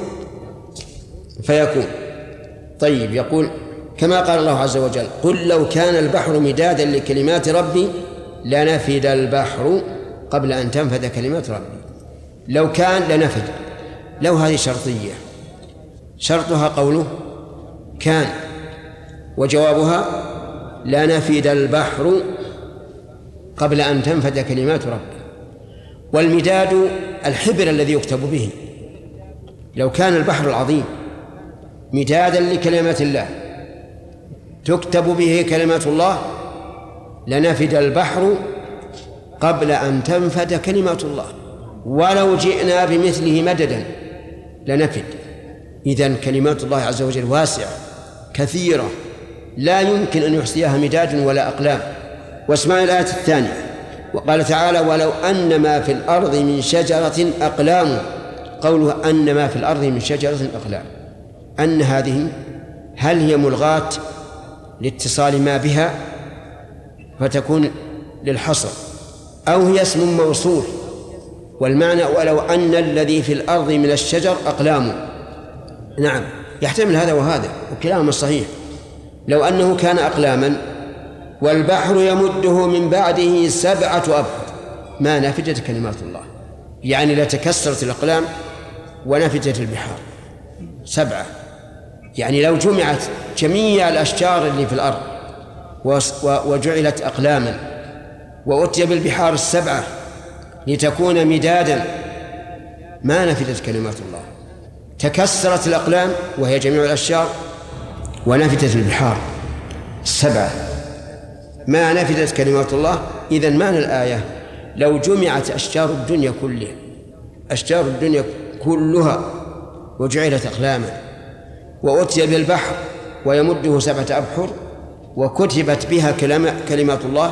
فيكون. طيب، يقول كما قال الله عز وجل: قل لو كان البحر مدادا لكلمات ربي لنفد البحر قبل أن تنفد كلمات ربي. لو كان لنفد، لو هذه شرطية، شرطها قوله كان، وجوابها لنفد البحر قبل أن تنفد كلمات ربي. والمداد الحبر الذي يكتب به. لو كان البحر العظيم مدادا لكلمات الله تكتب به كلمات الله لنفد البحر قبل أن تنفد كلمات الله، ولو جئنا بمثله مددا لنفد. إذن كلمات الله عز وجل واسعة كثيرة لا يمكن أن يحصيها مداد ولا أقلام. واسمعوا الآية الثانية: وقال تعالى: ولو أن ما في الأرض من شجرة أقلام. قوله أن ما في الأرض من شجرة أقلام، أن هذه هل هي ملغاة لاتصال ما بها فتكون للحصر، أو هي اسم موصول؟ والمعنى ولو أن الذي في الأرض من الشجر أقلام. نعم، يحتمل هذا وهذا، وكلاهما صحيح. لو أنه كان أقلاما والبحر يمده من بعده 7 أبحر ما نفدت كلمات الله، يعني لتكسرت الأقلام ونفدت البحار 7. يعني لو جمعت جميع الأشجار اللي في الأرض وجعلت أقلاما وأتي بالبحار 7 لتكون مدادا ما نفدت كلمات الله. تكسرت الأقلام وهي جميع الأشجار ونفدت البحار 7 ما نفدت كلمات الله. إذن معنى الآية: لو جمعت أشجار الدنيا كلها، أشجار الدنيا كلها وجعلت أقلاما وأتي بالبحر ويمده 7 أبحر وكتبت بها كلمات الله،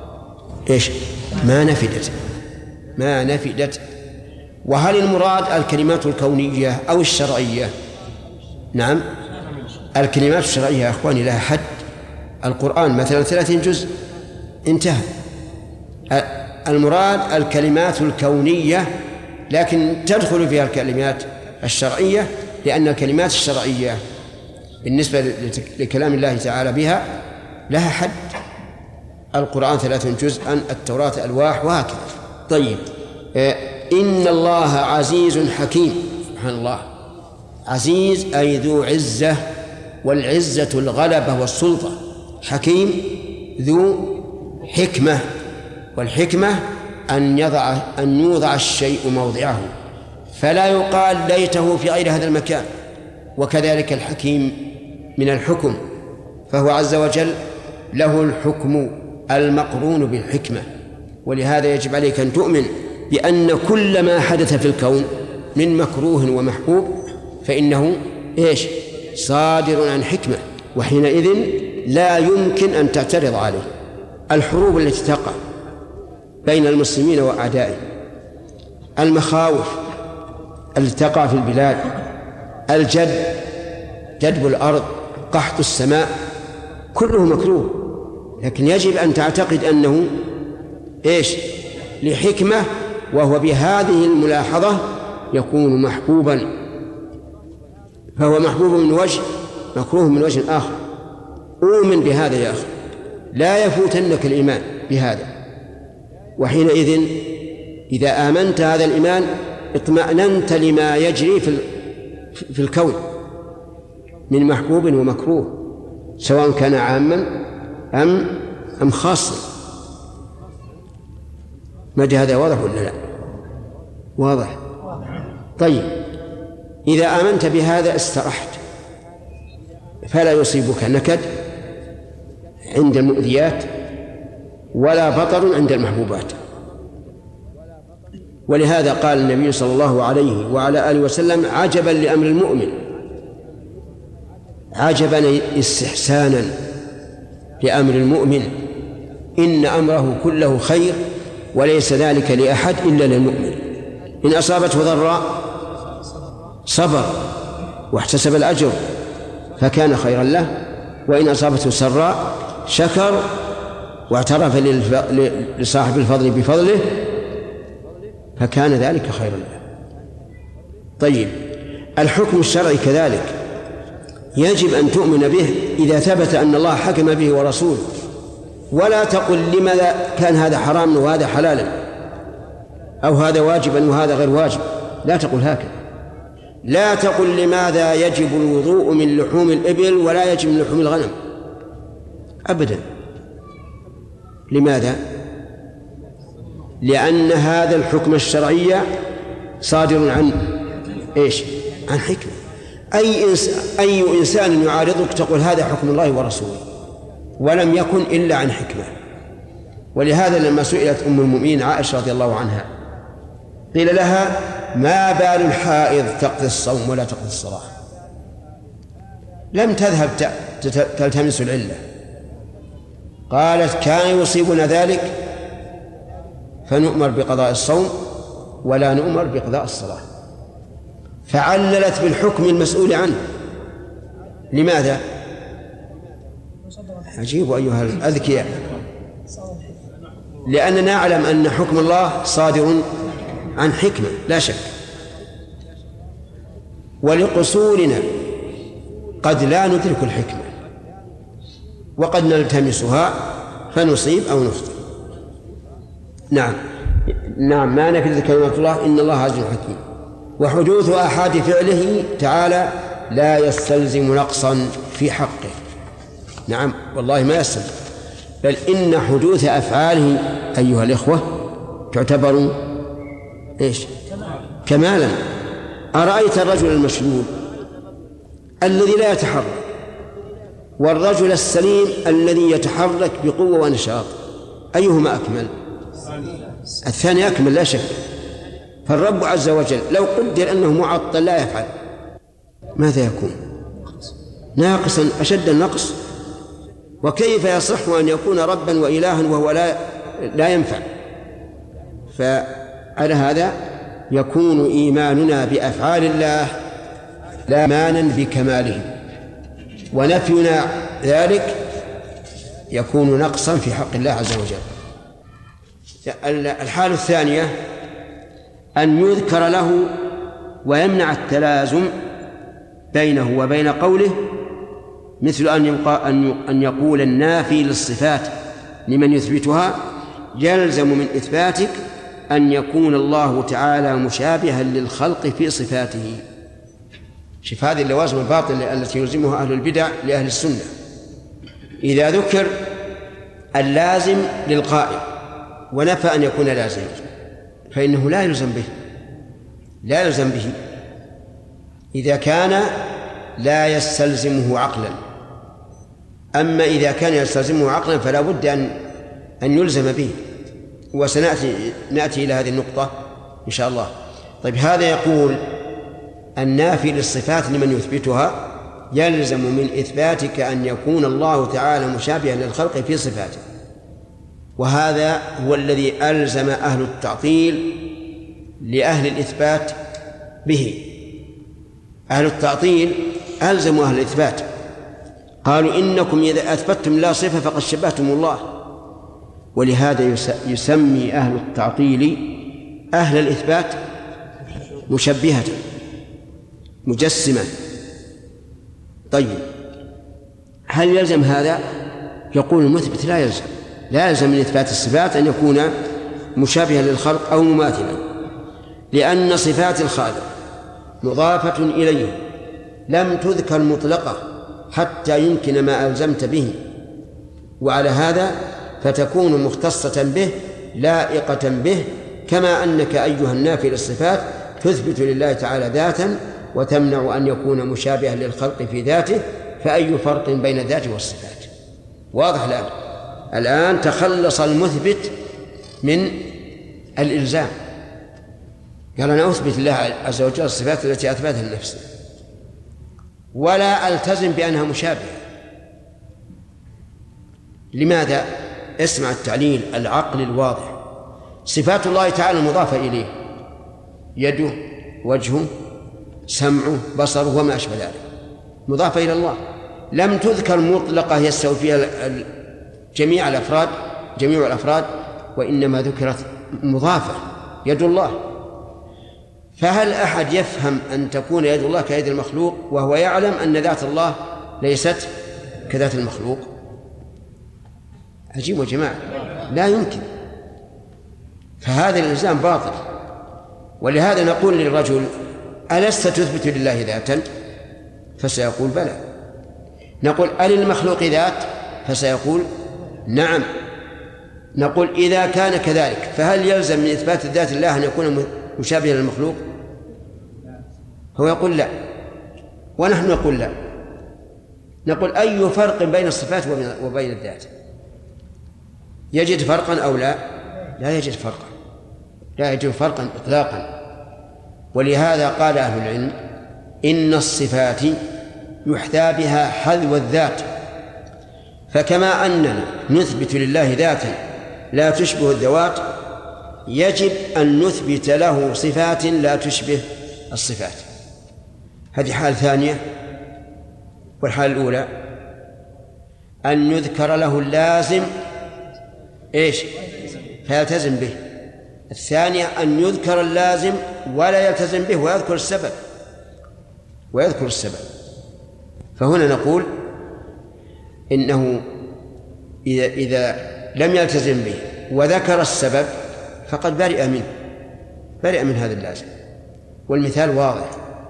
ما نفدت. وهل المراد الكلمات الكونية أو الشرعية؟ نعم، الكلمات الشرعية يا أخواني لها حد. القرآن مثلا 30 جزء انتهى. المراد الكلمات الكونية، لكن تدخل فيها الكلمات الشرعية، لأن الكلمات الشرعية بالنسبة لكلام الله تعالى بها لها حد. القرآن 30 جزءا، التوراة ألواح، وهكذا. طيب، إن الله عزيز حكيم. سبحان الله، عزيز أي ذو عزة، والعزة الغلبة والسلطة. حكيم ذو حكمة، والحكمة أن يوضع الشيء موضعه، فلا يقال ليته في غير هذا المكان. وكذلك الحكيم من الحكم، فهو عز وجل له الحكم المقرون بالحكمة. ولهذا يجب عليك أن تؤمن بأن كل ما حدث في الكون من مكروه ومحبوب فإنه إيش؟ صادر عن حكمة، وحينئذ لا يمكن أن تعترض عليه. الحروب التي تقع بين المسلمين وأعدائهم، المخاوف التي تقع في البلاد، جدب الأرض، قحط السماء، كله مكروه، لكن يجب أن تعتقد أنه إيش؟ لحكمة، وهو بهذه الملاحظة يكون محبوبا، فهو محبوب من وجه، مكروه من وجه آخر. أؤمن بهذا يا أخي، لا يفوتنك الإيمان بهذا، وحينئذ إذا آمنت هذا الإيمان اطمأننت لما يجري في الكون من محبوب ومكروه، سواء كان عاما أم خاصا. مدى هذا واضح ولا لا؟ واضح. طيب، إذا آمنت بهذا استرحت، فلا يصيبك نكد عند المؤذيات ولا بطر عند المحبوبات. ولهذا قال النبي صلى الله عليه وعلى آله وسلم: عجبا لأمر المؤمن، عجبا استحسانا لأمر المؤمن، إن أمره كله خير وليس ذلك لأحد إلا للمؤمن. إن أصابته ضراء صبر واحتسب الأجر فكان خيرا له، وإن أصابته سراء شكر واعترف لصاحب الفضل بفضله فكان ذلك خيرا له. طيب، الحكم الشرعي كذلك يجب أن تؤمن به إذا ثبت أن الله حكم به ورسوله، ولا تقل لماذا كان هذا حراما وهذا حلالا، أو هذا واجبا وهذا غير واجب، لا تقل هكذا. لا تقل لماذا يجب الوضوء من لحوم الإبل ولا يجب من لحوم الغنم، أبدا. لماذا؟ لأن هذا الحكم الشرعي صادر عن إيش؟ عن حكمة. أي إنسان يعارضك تقول هذا حكم الله ورسوله، ولم يكن إلا عن حكمة. ولهذا لما سئلت أم المؤمنين عائشة رضي الله عنها قيل لها: ما بال الحائض تقضي الصوم ولا تقضي الصلاة؟ لم تذهب تلتمس العلة، قالت: كان يصيبنا ذلك فنؤمر بقضاء الصوم ولا نؤمر بقضاء الصلاة، فعللت بالحكم المسؤول عنه. لماذا؟ عجيب أيها الأذكياء، لأننا نعلم أن حكم الله صادر عن حكمة لا شك، ولقصورنا قد لا ندرك الحكمة وقد نلتمسها فنصيب أو نخطئ. نعم، ما نفذ كلمات الله إن الله عزيز حكيم. وحدوث آحاد فعله تعالى لا يستلزم نقصا في حقه. نعم والله ما يستلزم، بل إن حدوث أفعاله أيها الإخوة تعتبر إيش؟ كمالا. أرأيت الرجل المشلول الذي لا يتحرك والرجل السليم الذي يتحرك بقوة ونشاط، أيهما أكمل؟ الثاني أكمل لا شك. فالرب عز وجل لو قدر أنه معطل لا يفعل ماذا يكون؟ ناقصا أشد النقص. وكيف يصح أن يكون ربا وإلها وهو لا ينفع؟ فعلى هذا يكون إيماننا بأفعال الله لا إيمانا بكماله، ونفينا ذلك يكون نقصا في حق الله عز وجل. الحالة الثانية أن يذكر له ويمنع التلازم بينه وبين قوله، مثل أن يقول النافي للصفات لمن يثبتها: يلزم من إثباتك أن يكون الله تعالى مشابها للخلق في صفاته. شوف هذه اللوازم الباطلة التي يلزمها أهل البدع لأهل السنة. إذا ذكر اللازم للقائل ونفى أن يكون لازم فإنه لا يلزم به إذا كان لا يستلزمه عقلا. أما إذا كان يستلزمه عقلا فلا بد أن يلزم به. نأتي إلى هذه النقطة إن شاء الله. طيب، هذا يقول النافي للصفات لمن يثبتها يلزم من إثباتك أن يكون الله تعالى مشابها للخلق في صفاته، وهذا هو الذي ألزم أهل التعطيل لأهل الإثبات به. أهل التعطيل ألزموا أهل الإثبات، قالوا إنكم إذا أثبتتم لا صفة فقد شبهتم الله. ولهذا يسمي أهل التعطيل أهل الإثبات مشبهة مجسمة. طيب، هل يلزم هذا؟ يقول المثبت لا يلزم من إثبات الصفات أن يكون مشابها للخلق أو مماثلا، لأن صفات الخالق مضافة إليه لم تذكر مطلقة حتى يمكن ما ألزمت به، وعلى هذا فتكون مختصة به لائقة به، كما أنك أيها النافي للصفات تثبت لله تعالى ذاتا وتمنع أن يكون مشابها للخلق في ذاته، فأي فرق بين الذات والصفات؟ واضح الآن تخلص المثبت من الإلزام، قال أنا أثبت لله عز وجل الصفات التي أثبتها لنفسه ولا ألتزم بأنها مشابهة. لماذا؟ اسمع التعليل العقل الواضح. صفات الله تعالى المضافة إليه يده، وجهه، سمعه، بصره وما أشبه ذلك مضافة إلى الله، لم تذكر مطلقة يستوي فيها جميع الأفراد، وإنما ذكرت مضافة يد الله. فهل أحد يفهم أن تكون يد الله كيد المخلوق وهو يعلم أن ذات الله ليست كذات المخلوق؟ عجيب يا جماعة، لا يمكن. فهذا الإلزام باطل. ولهذا نقول للرجل ألست تثبت لله ذاتا؟ فسيقول بلى. نقول أللمخلوق ذات؟ فسيقول نعم. نقول إذا كان كذلك فهل يلزم من إثبات الذات الله أن يكون مشابها للمخلوق؟ هو يقول لا، ونحن نقول لا. نقول أي فرق بين الصفات وبين الذات؟ يجد فرقا أو لا؟ لا يجد فرقا، لا يجد فرقا إطلاقا. ولهذا قال أهل العلم إن الصفات يحتى بها حذو الذات، فكما أننا نثبت لله ذاتا لا تشبه الذوات يجب أن نثبت له صفات لا تشبه الصفات. هذه حال ثانية. والحال الأولى أن يذكر له اللازم فيلتزم به. الثانية أن يذكر اللازم ولا يلتزم به ويذكر السبب. فهنا نقول إنه إذا لم يلتزم به وذكر السبب فقد برئ من هذا اللازم. والمثال واضح.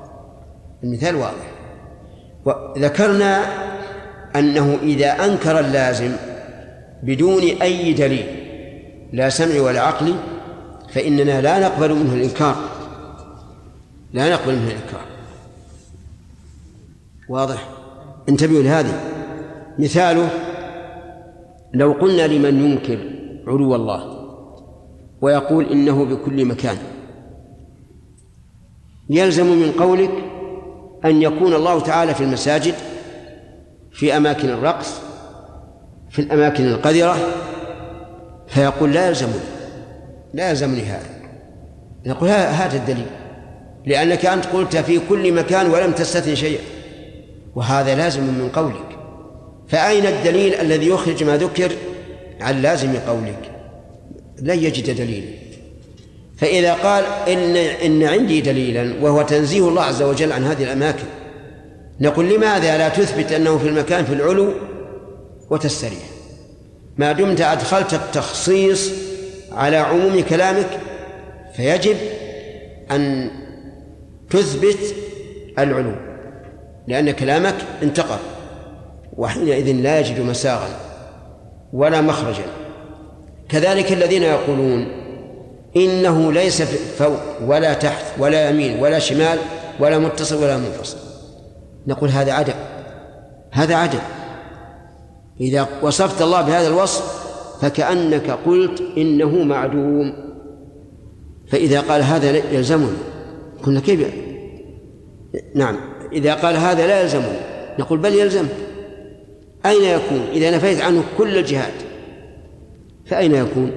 وذكرنا أنه إذا أنكر اللازم بدون أي دليل لا سمع ولا عقل فإننا لا نقبل منه الإنكار. واضح؟ انتبهوا لهذه. مثاله لو قلنا لمن ينكر علو الله ويقول إنه بكل مكان، يلزم من قولك أن يكون الله تعالى في المساجد، في أماكن الرقص، في الأماكن القذرة، فيقول لا يلزمني هذا. نقول هذا الدليل، لأنك أنت قلت في كل مكان ولم تستثني شيئا، وهذا لازم من قولك. فأين الدليل الذي يخرج ما ذكر عن لازم قولك؟ لن يجد دليلا. فإذا قال إن عندي دليلا وهو تنزيه الله عز وجل عن هذه الأماكن، نقول لماذا لا تثبت أنه في المكان في العلو وتستريح؟ ما دمت أدخلت التخصيص على عموم كلامك فيجب أن تثبت العلو، لأن كلامك انتقل، وحينئذ لا يجد مساغا ولا مخرجا. كذلك الذين يقولون إنه ليس فوق ولا تحت ولا يمين ولا شمال ولا متصل ولا منفصل، نقول هذا عدم. إذا وصفت الله بهذا الوصف فكأنك قلت إنه معدوم. فإذا قال هذا يلزمني قلنا كيف؟ نعم، إذا قال هذا لا يلزمني نقول بل يلزم. أين يكون إذا نفيت عنه كل الجهات؟ فأين يكون؟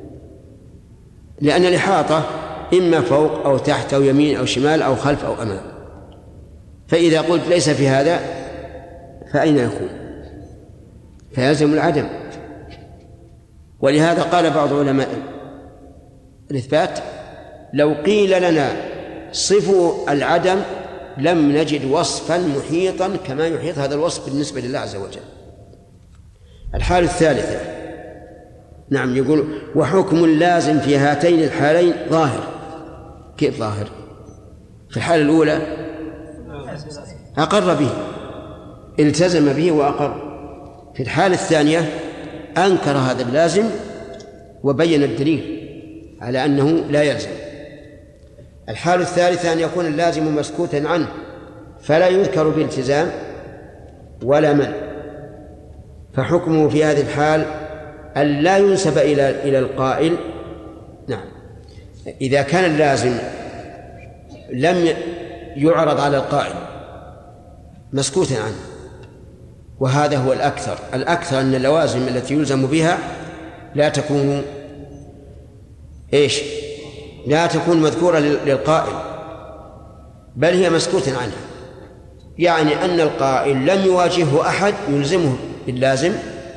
لأن الإحاطة إما فوق أو تحت أو يمين أو شمال أو خلف أو أمام. فإذا قلت ليس في هذا فأين يكون؟ فيلزم العدم. ولهذا قال بعض علماء الإثبات لو قيل لنا صفوا العدم لم نجد وصفا محيطا كما يحيط هذا الوصف بالنسبة لله عز وجل. الحالة الثالثة، نعم، يقول وحكم اللازم في هاتين الحالين ظاهر. كيف ظاهر؟ في الحالة الأولى أقر به، التزم به وأقر. في الحالة الثانية أنكر هذا اللازم وبين الدليل على أنه لا يلزم. الحالة الثالثة أن يكون اللازم مسكوتا عنه فلا يذكر بالتزام ولا منع، فحكمه في هذه الحال أن لا ينسب إلى القائل. نعم، إذا كان اللازم لم يعرض على القائل مسكوتا عنه، وهذا هو الأكثر أن اللوازم التي يلزم بها لا تكون لا تكون مذكورة للقائل بل هي مسكوتا عنها، يعني أن القائل لم يواجهه أحد يلزمه باللازم،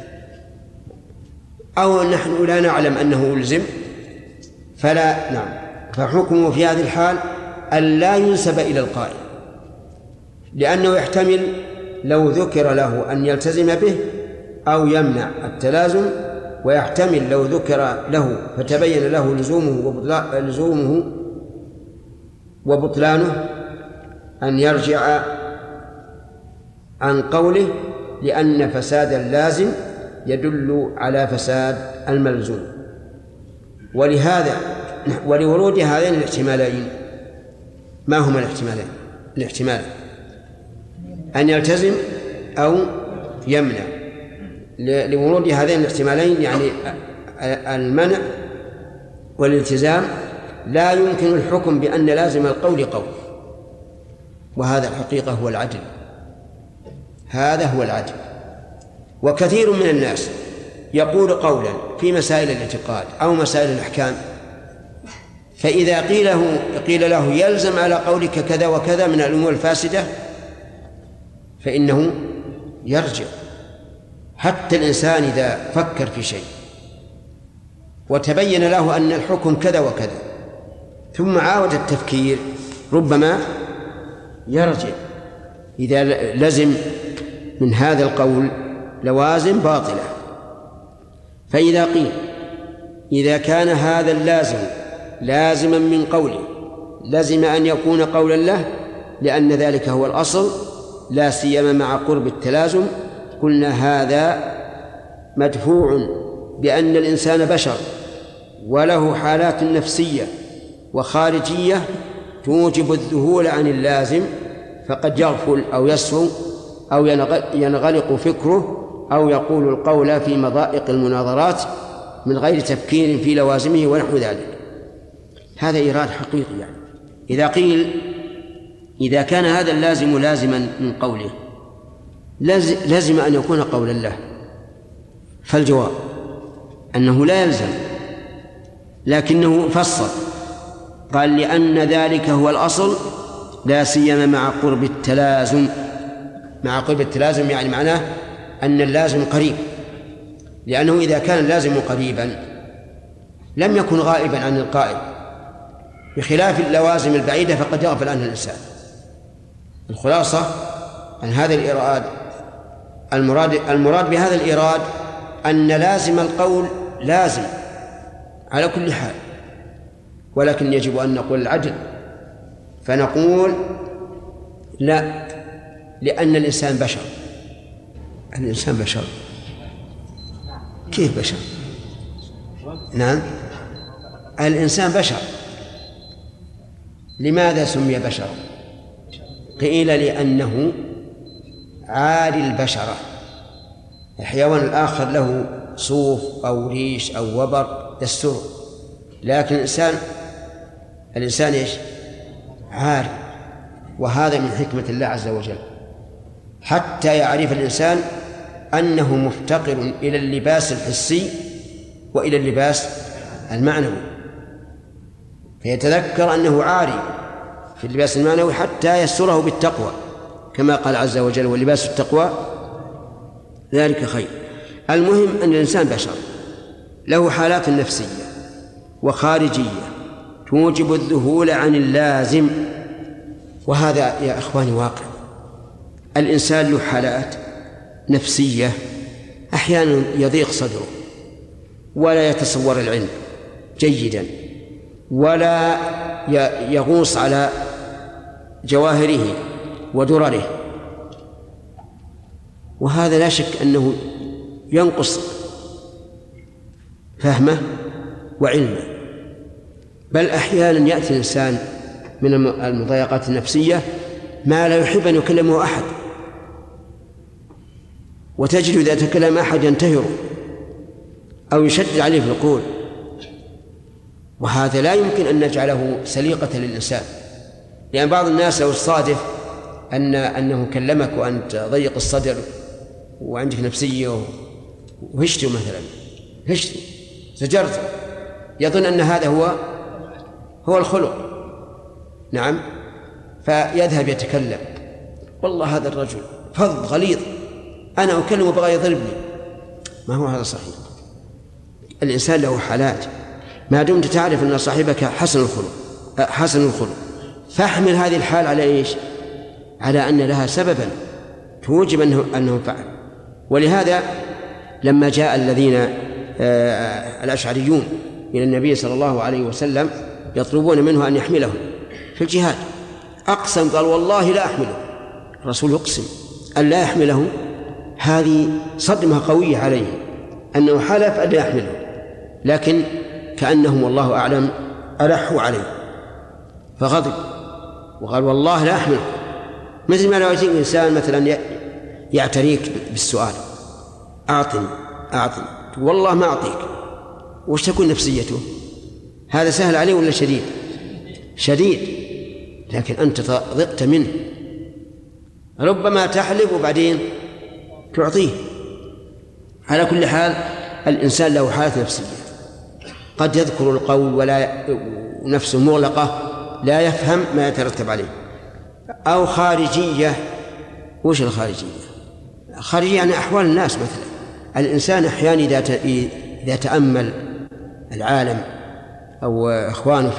أو نحن لا نعلم أنه يلزم فلا. نعم، فحكمه في هذه الحال أن لا ينسب إلى القائل، لأنه يحتمل لو ذكر له أن يلتزم به أو يمنع التلازم، ويحتمل لو ذكر له فتبين له لزومه وبطلانه أن يرجع عن قوله، لأن فساد اللازم يدل على فساد الملزوم. ولورود هذين الاحتمالين، ما هما الاحتمال أن يلتزم أو يمنع. لورود هذين الاحتمالين يعني المنع والالتزام لا يمكن الحكم بأن لازم القول قول، وهذا الحقيقة هو العدل. هذا هو العدل. وكثير من الناس يقول قولا في مسائل الاعتقاد أو مسائل الأحكام، فإذا قيل له يلزم على قولك كذا وكذا من الأمور الفاسدة فإنه يرجع. حتى الإنسان إذا فكر في شيء وتبين له أن الحكم كذا وكذا ثم عاود التفكير ربما يرجع إذا لزم من هذا القول لوازم باطلة. فإذا قيل إذا كان هذا اللازم لازما من قوله لزم أن يكون قولا له، لأن ذلك هو الأصل لا سيما مع قرب التلازم، قلنا هذا مدفوع بأن الإنسان بشر وله حالات نفسية وخارجية توجب الذهول عن اللازم، فقد يغفل أو يسهو أو ينغلق فكره أو يقول القول في مضائق المناظرات من غير تفكير في لوازمه ونحو ذلك. هذا إيراد حقيقي. يعني إذا قيل إذا كان هذا اللازم لازما من قوله لازم أن يكون قولا له، فالجواب أنه لا يلزم، لكنه فصل قال لأن ذلك هو الأصل لا سيما مع قرب التلازم. مع قرب التلازم يعني معناه أن اللازم قريب، لأنه إذا كان اللازم قريبا لم يكن غائبا عن القائل، بخلاف اللوازم البعيدة فقد يغفل عنها الإنسان. الخلاصة أن هذا الإيراد المراد بهذا الإيراد أن لازم القول لازم على كل حال، ولكن يجب أن نقول العدل، فنقول لا، لأن الإنسان بشر. الإنسان بشر. كيف بشر؟ نعم، الإنسان بشر. لماذا سمي بشر؟ قيل لأنه عالي البشرة. الحيوان الآخر له صوف أو ريش أو وبر يستره، لكن الإنسان إيش؟ عاري. وهذا من حكمة الله عز وجل حتى يعرف الإنسان أنه مفتقر إلى اللباس الحسي وإلى اللباس المعنوي، فيتذكر أنه عاري في اللباس المعنوي حتى يستره بالتقوى، كما قال عز وجل: ولباس التقوى ذلك خير. المهم أن الإنسان بشر له حالات نفسية وخارجية توجب الذهول عن اللازم، وهذا يا إخواني واقع. الإنسان له حالات نفسية، أحيانا يضيق صدره ولا يتصور العلم جيدا ولا يغوص على جواهره ودرره، وهذا لا شك أنه ينقص فهمه وعلمه. بل أحيانا يأتي الإنسان من المضايقات النفسية ما لا يحب أن يكلمه أحد، وتجد إذا تكلم أحد ينتهره أو يشدد عليه في القول، وهذا لا يمكن أن نجعله سليقة للإنسان. لأن بعض الناس لو صادف أنه كلمك وأنت ضيق الصدر وعندك نفسية وهشته مثلا، هشته زجرته، يظن أن هذا هو الخلق. نعم، فيذهب يتكلم: والله هذا الرجل فظ غليظ، أنا أكلمه بغى يضربني. ما هو هذا صحيح. الإنسان له حالات، ما دمت تعرف أن صاحبك حسن الخلق فاحمل هذه الحال على إيش؟ على أن لها سببا توجب أنه فعل. ولهذا لما جاء الذين الأشعريون إلى النبي صلى الله عليه وسلم يطلبون منه أن يحملهم في الجهاد، أقسم قال: والله لا أحمله. الرسول يقسم أن لا يحمله، هذه صدمة قوية عليه أنه حلف أن لا يحمله، لكن كأنهم والله أعلم ألحوا عليه فغضب وقال: والله لا أحمله. مثل ما لو يجيك إنسان مثلا يعتريك بالسؤال: أعطني والله ما أعطيك، وش تكون نفسيته؟ هذا سهل عليه ولا شديد؟ لكن أنت ضقت منه، ربما تحلف وبعدين تعطيه. على كل حال الإنسان له حالة نفسية، قد يذكر القول ولا نفسه مغلقة لا يفهم ما يترتب عليه، أو خارجية. وش الخارجية؟ خارجية يعني أحوال الناس. مثلا الإنسان أحيانا إذا تأمل العالم أو إخوانه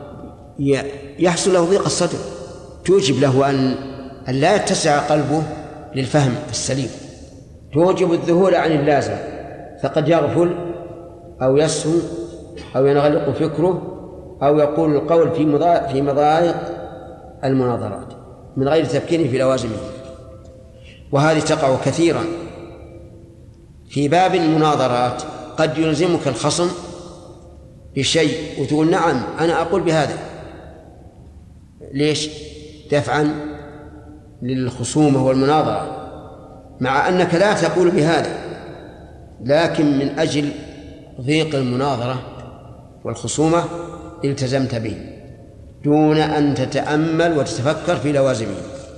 يحصل له ضيق الصدر، توجب له أن لا يتسع قلبه للفهم السليم، توجب الذهول عن اللازم، فقد يغفل أو يسهو أو ينغلق فكره أو يقول القول في مضايق المناظرات من غير تفكير في لوازمه. وهذه تقع كثيرا في باب المناظرات. قد يلزمك الخصم بشيء وتقول: نعم أنا أقول بهذا. ليش؟ دفعا للخصومة والمناظرة، مع أنك لا تقول بهذا، لكن من أجل ضيق المناظرة والخصومة التزمت به دون أن تتأمل وتتفكر في لوازمه.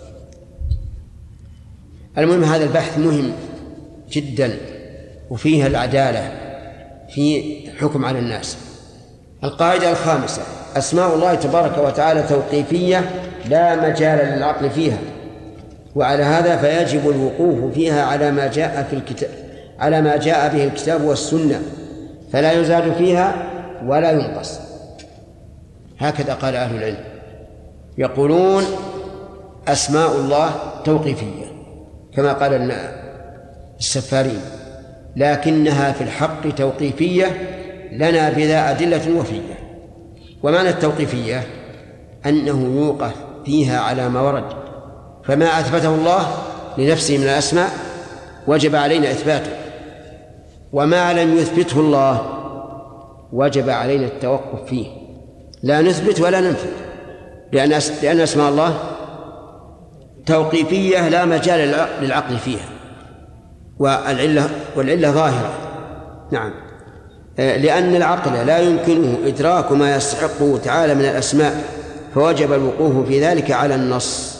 المهم هذا البحث مهم جدا، وفيه العدالة في حكم على الناس. القاعدة الخامسة: أسماء الله تبارك وتعالى توقيفية لا مجال للعقل فيها، وعلى هذا فيجب الوقوف فيها على ما جاء به الكتاب والسنة، فلا يزاد فيها ولا ينقص. هكذا قال أهل العلم، يقولون أسماء الله توقيفية كما قال السفارين، لكنها في الحق توقيفية لنا بذا أدلة وفية. ومعنى التوقيفية أنه يوقف فيها على ما ورد، فما أثبته الله لنفسه من الأسماء وجب علينا إثباته، وما لم يثبته الله وجب علينا التوقف فيه، لا نثبت ولا ننفي، لأن أسماء الله توقيفية لا مجال للعقل فيها، والعلة ظاهرة، نعم. لأن العقل لا يمكنه إدراك ما يستحقه تعالى من الأسماء، فوجب الوقوف في ذلك على النص،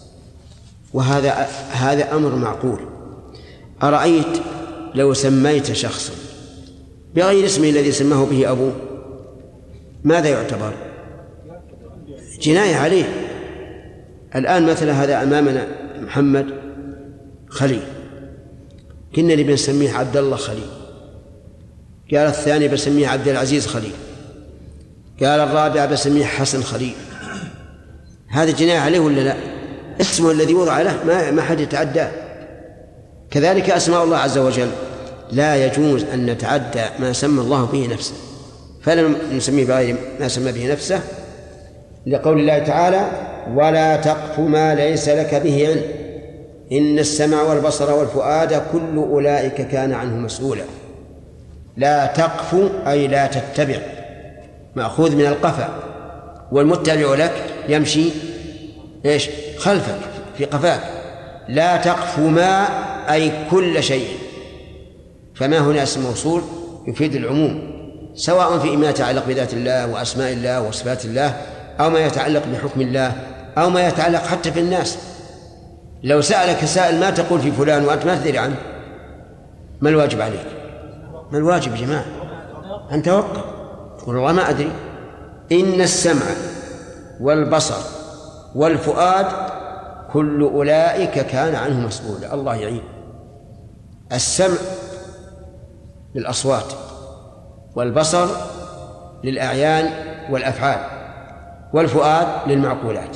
وهذا أمر معقول. أرأيت لو سميت شخصا بغير اسمه الذي سماه به أبوه، ماذا يعتبر؟ جناية عليه. الآن مثلا هذا أمامنا محمد خليل، كنا اللي بنسميه عبد الله خليل، قال الثاني بسميه عبد العزيز خليل، قال الرابع بسميه حسن خليل. هذا جناية عليه ولا لا؟ اسمه الذي وضع له ما حد يتعداه. كذلك أسماء الله عز وجل لا يجوز أن نتعدى ما سمى الله به نفسه، فلا نسميه بغير ما سمى به نفسه، لقول الله تعالى: ولا تقف ما ليس لك به علم إن السمع والبصر والفؤاد كل أولئك كان عنه مسؤولا. لا تقف أي لا تتبع، مأخوذ من القفا، والمتبع لك يمشي خلفك في قفاك. لا تقف ما أي كل شيء، فما هنا اسم موصول يفيد العموم، سواء في ما يتعلق بذات الله وأسماء الله وصفات الله، أو ما يتعلق بحكم الله، أو ما يتعلق حتى في الناس. لو سألك سائل ما تقول في فلان وأنت ما تدري عنه، ما الواجب عليك؟ ما الواجب يا جماعة؟ أن توقف، تقول والله ما أدري. إن السمع والبصر والفؤاد كل أولئك كان عنه مسؤولا. الله يعين. السمع للأصوات، والبصر للأعيان والأفعال، والفؤاد للمعقولات.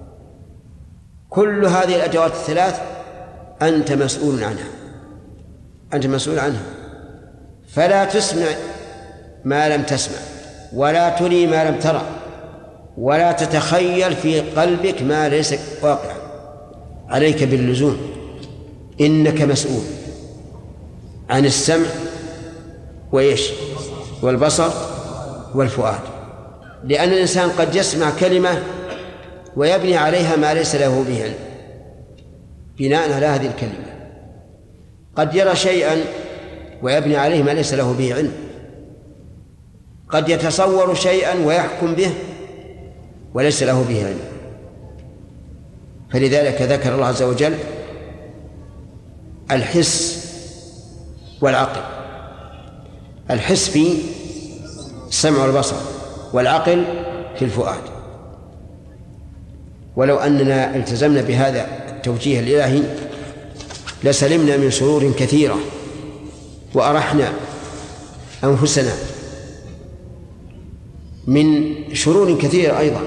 كل هذه الأدوات الثلاث أنت مسؤول عنها، أنت مسؤول عنها. فلا تسمع ما لم تسمع، ولا تري ما لم ترى، ولا تتخيل في قلبك ما ليس واقعا. عليك باللزوم، إنك مسؤول عن السمع والبصر والفؤاد. لأن الإنسان قد يسمع كلمة ويبني عليها ما ليس له به علم بناء على هذه الكلمة، قد يرى شيئا ويبني عليه ما ليس له به علم، قد يتصور شيئا ويحكم به وليس له به علم. فلذلك ذكر الله عز وجل الحس والعقل. الحس في السمع والبصر، والعقل في الفؤاد. ولو أننا التزمنا بهذا التوجيه الإلهي لسلمنا من شرور كثيرة وأرحنا أنفسنا من شرور كثيرة أيضا.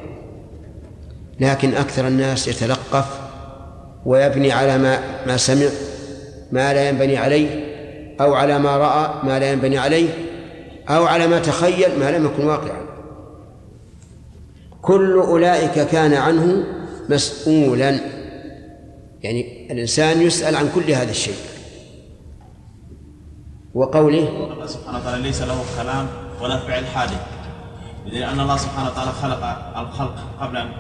لكن أكثر الناس يتلقف ويبني على ما سمع ما لا ينبني عليه، أو على ما رأى ما لا ينبني عليه، أو على ما تخيل ما لم يكن واقعا. كل أولئك كان عنه مسؤولا، يعني الإنسان يسأل عن كل هذا الشيء. وقوله الله سبحانه وتعالى ليس له كلام ولا فعل حادث، لأن الله سبحانه وتعالى خلق الخلق قبل أن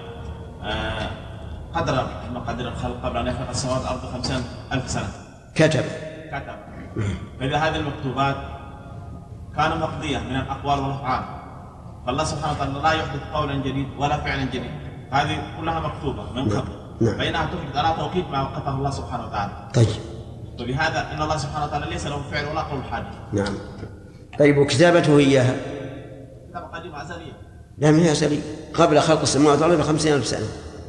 قدر مقادير الخلق قبل أن يخلق السماوات والأرض 50,000 سنة. كتب. فإذا هذه المكتوبات كان مقضية من الأقوال والأفعال، فالله سبحانه وتعالى لا يحدث قولا جديد ولا فعلا جديد، هذه كلها مكتوبة من قبل. فإنها تفيد على توقيت ما وقفه الله سبحانه وتعالى. طيب. وبهذا إن الله سبحانه وتعالى ليس له فعل ولا قول حادث. نعم. طيب، وكتابته إياها؟ كتابة قديمة أزلية. لا، ما هي أزلية، قبل خلق السماوات والأرض ب50,000 سنة،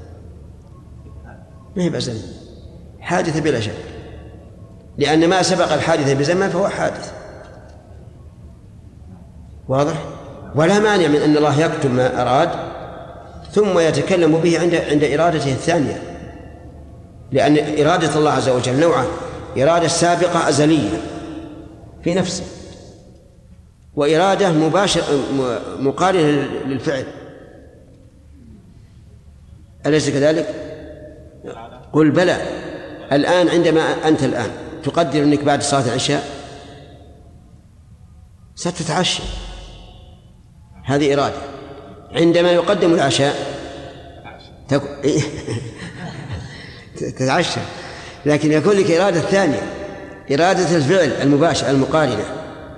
ما هي بأزلية، حادثة بلا شك، لأن ما سبق الحادثة بزمن فهو حادث. واضح؟ ولا مانع من أن الله يكتب ما أراد ثم يتكلم به عند إرادته الثانية، لأن إرادة الله عز وجل نوعان: إرادة سابقة أزلية في نفسه، وإرادة مباشرة مقارنة للفعل. أليس كذلك؟ قل بلى. الآن عندما أنت الآن تقدر أنك بعد صلاة العشاء ستتعشى، هذه إرادة. عندما يقدم العشاء تتعشى، لكن يكون لك إرادة ثانية، إرادة الفعل المباشر المقارنة.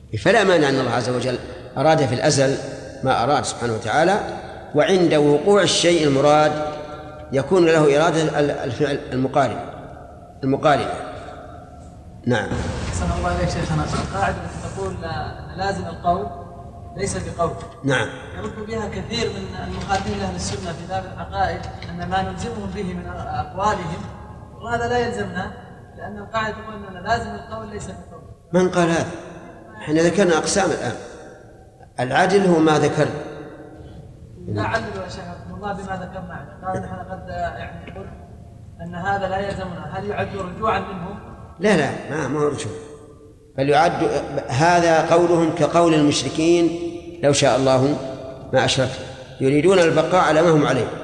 فلا مانع أن الله عز وجل أراد في الأزل ما أراد سبحانه وتعالى، وعند وقوع الشيء المراد يكون له إرادة الفعل المقارنة. نعم. أحسن الله إليك شيخنا. القاعدة التي تقول أن لازم القول ليس بقول. نعم. يرد بها كثير من المخالفين لأهل السنة في باب العقائد أن ما نلزمهم به من أقوالهم وهذا لا يلزمنا، لأن القاعدة تقول أن لازم القول ليس بقول. من قال هذا؟ احنا ذكرنا أقسام الآن. العدل هو ما ذكر. لا عللوا يا شيخ الله بما ذكرنا. قال نحن قد يعني نقول أن هذا لا يلزمنا. هل يعد رجوعا منهم؟ لا ما هو رجوع، بل يعد هذا قولهم كقول المشركين لو شاء الله ما أشركنا، يريدون البقاء على ما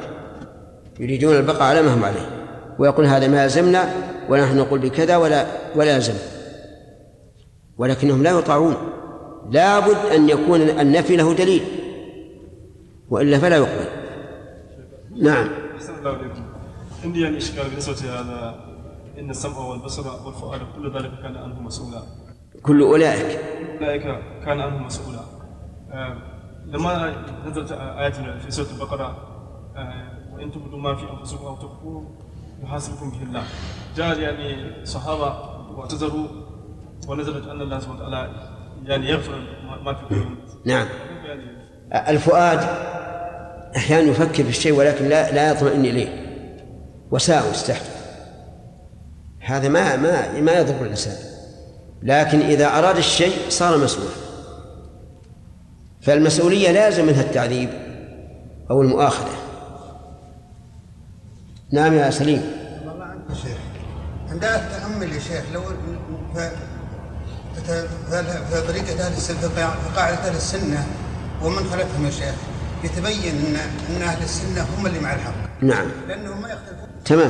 هم عليه، ويقول هذا ما يلزمنا ونحن نقول بكذا ولا يلزم، ولكنهم لا يطاعون. لابد أن يكون النفي له دليل وإلا فلا يقبل. نعم. عندي يعني إشكال بالنسبة لهذا، إن السمع والبصر والفؤاد كل ذلك كان عنه مسؤولا. كل أولئك كان عنه مسؤولا. لما نزلت آيات في سورة البقرة وإن تبدوا ما في أنفسكم أو تخفوه يحاسبكم به الله، جاء يعني صحابة واعتذروا ونزلت أن الله سبحانه وتعالى يعني يغفر ما في قلوبهم. نعم. الفؤاد أحيانا يفكر في الشيء ولكن لا يطمئن إليه وساوس تحته، هذا ما يضر الإنسان، لكن إذا أراد الشيء صار مسؤولا، فالمسؤولية لازم منها التعذيب أو المؤاخذة. نعم يا سليم. والله عنك يا شيخ، عندها تأمل يا شيخ، لو في طريقة أهل السنة، في قاعدة أهل السنة ومن خلفهم يا شيخ، يتبين أن أهل السنة هم اللي مع الحق. نعم. لأنهم ما يختلفون. تمام.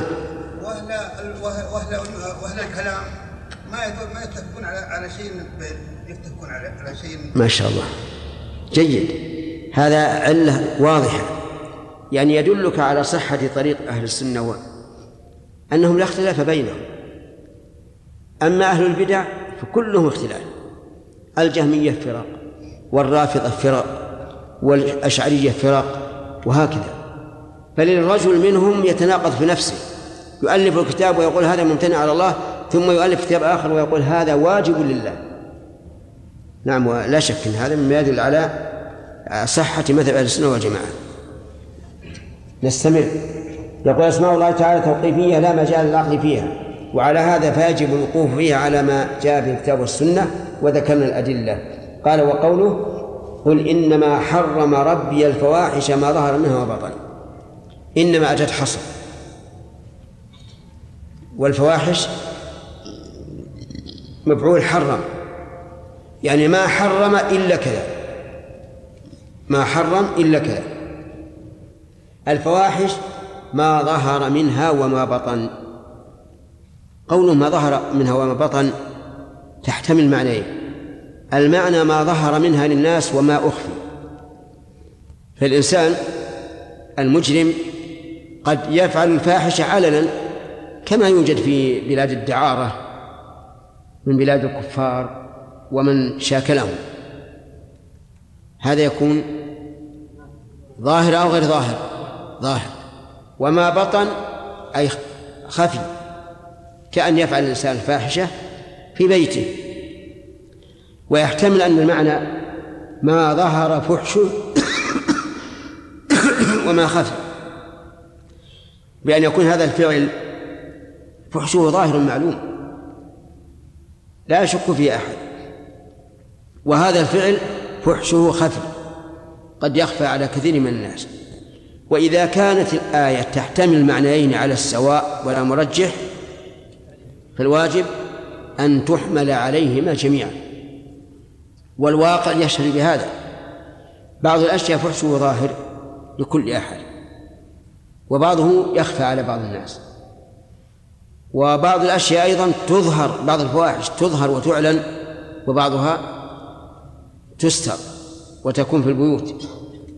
وأهل الكلام ما يتفقون على شيء، يتفقون على شيء. ما شاء الله، جيد. هذا علة واضحة، يعني يدلك على صحة طريق أهل السنة أنهم لا اختلاف بينهم. أما أهل البدع فكلهم اختلاف، الجهمية فرق، والرافضة فرق، والأشعرية فرق، وهكذا. بل الرجل منهم يتناقض في نفسه، يؤلف الكتاب ويقول هذا ممتنع على الله، ثم يؤلف كتاب آخر ويقول هذا واجب لله. نعم، ولا شك أن هذا مما يدل على صحة مذهب أهل السنة والجماعة. نستمر. يقول أسماء الله تعالى توقيفية لا مجال للعقل فيها، وعلى هذا فيجب الوقوف فيها على ما جاء في الكتاب والسنة، وذكرنا الأدلة. قال وقوله قل إنما حرم ربي الفواحش ما ظهر منها وبطن، إنما أتت حصر، والفواحش مفعول حرم، يعني ما حرم إلا كذا، ما حرم إلا كذا. الفواحش ما ظهر منها وما بطن. قوله ما ظهر منها وما بطن تحتمل معنيين: المعنى ما ظهر منها للناس وما أخفي، فالإنسان المجرم قد يفعل الفاحشة علنا كما يوجد في بلاد الدعارة من بلاد الكفار ومن شاكلهم، هذا يكون ظاهر أو غير ظاهر؟ ظاهر. وما بطن أي خفي، كأن يفعل الإنسان الفاحشة في بيته. ويحتمل أن المعنى ما ظهر فحشه وما خفي، بأن يكون هذا الفعل فحشه ظاهر معلوم لا يشك فيه أحد، وهذا الفعل فحشه خفي قد يخفى على كثير من الناس. وإذا كانت الآية تحتمل معنيين على السواء ولا مرجح، فالواجب أن تحمل عليهما جميعا، والواقع يشهد بهذا. بعض الأشياء فحشه ظاهر لكل أحد، وبعضه يخفى على بعض الناس، وبعض الأشياء أيضا تظهر، بعض الفواحش تظهر وتعلن، وبعضها تستر وتكون في البيوت.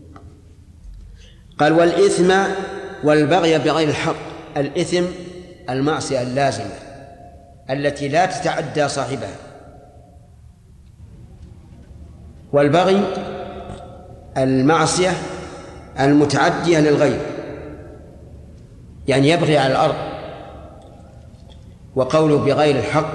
قال والإثم والبغي بغير الحق. الإثم المعصية اللازمة التي لا تتعدى صاحبها، والبغي المعصية المتعدية للغير، يعني يبغي على الأرض. وقوله بغير الحق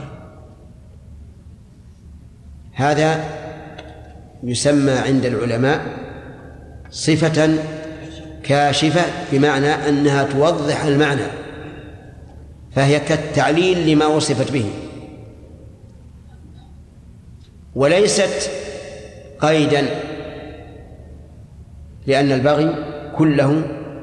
هذا يسمى عند العلماء صفة كاشفة، بمعنى أنها توضح المعنى، فهي كالتعليل لما وصفت به، وليست قيدا، لأن البغي كله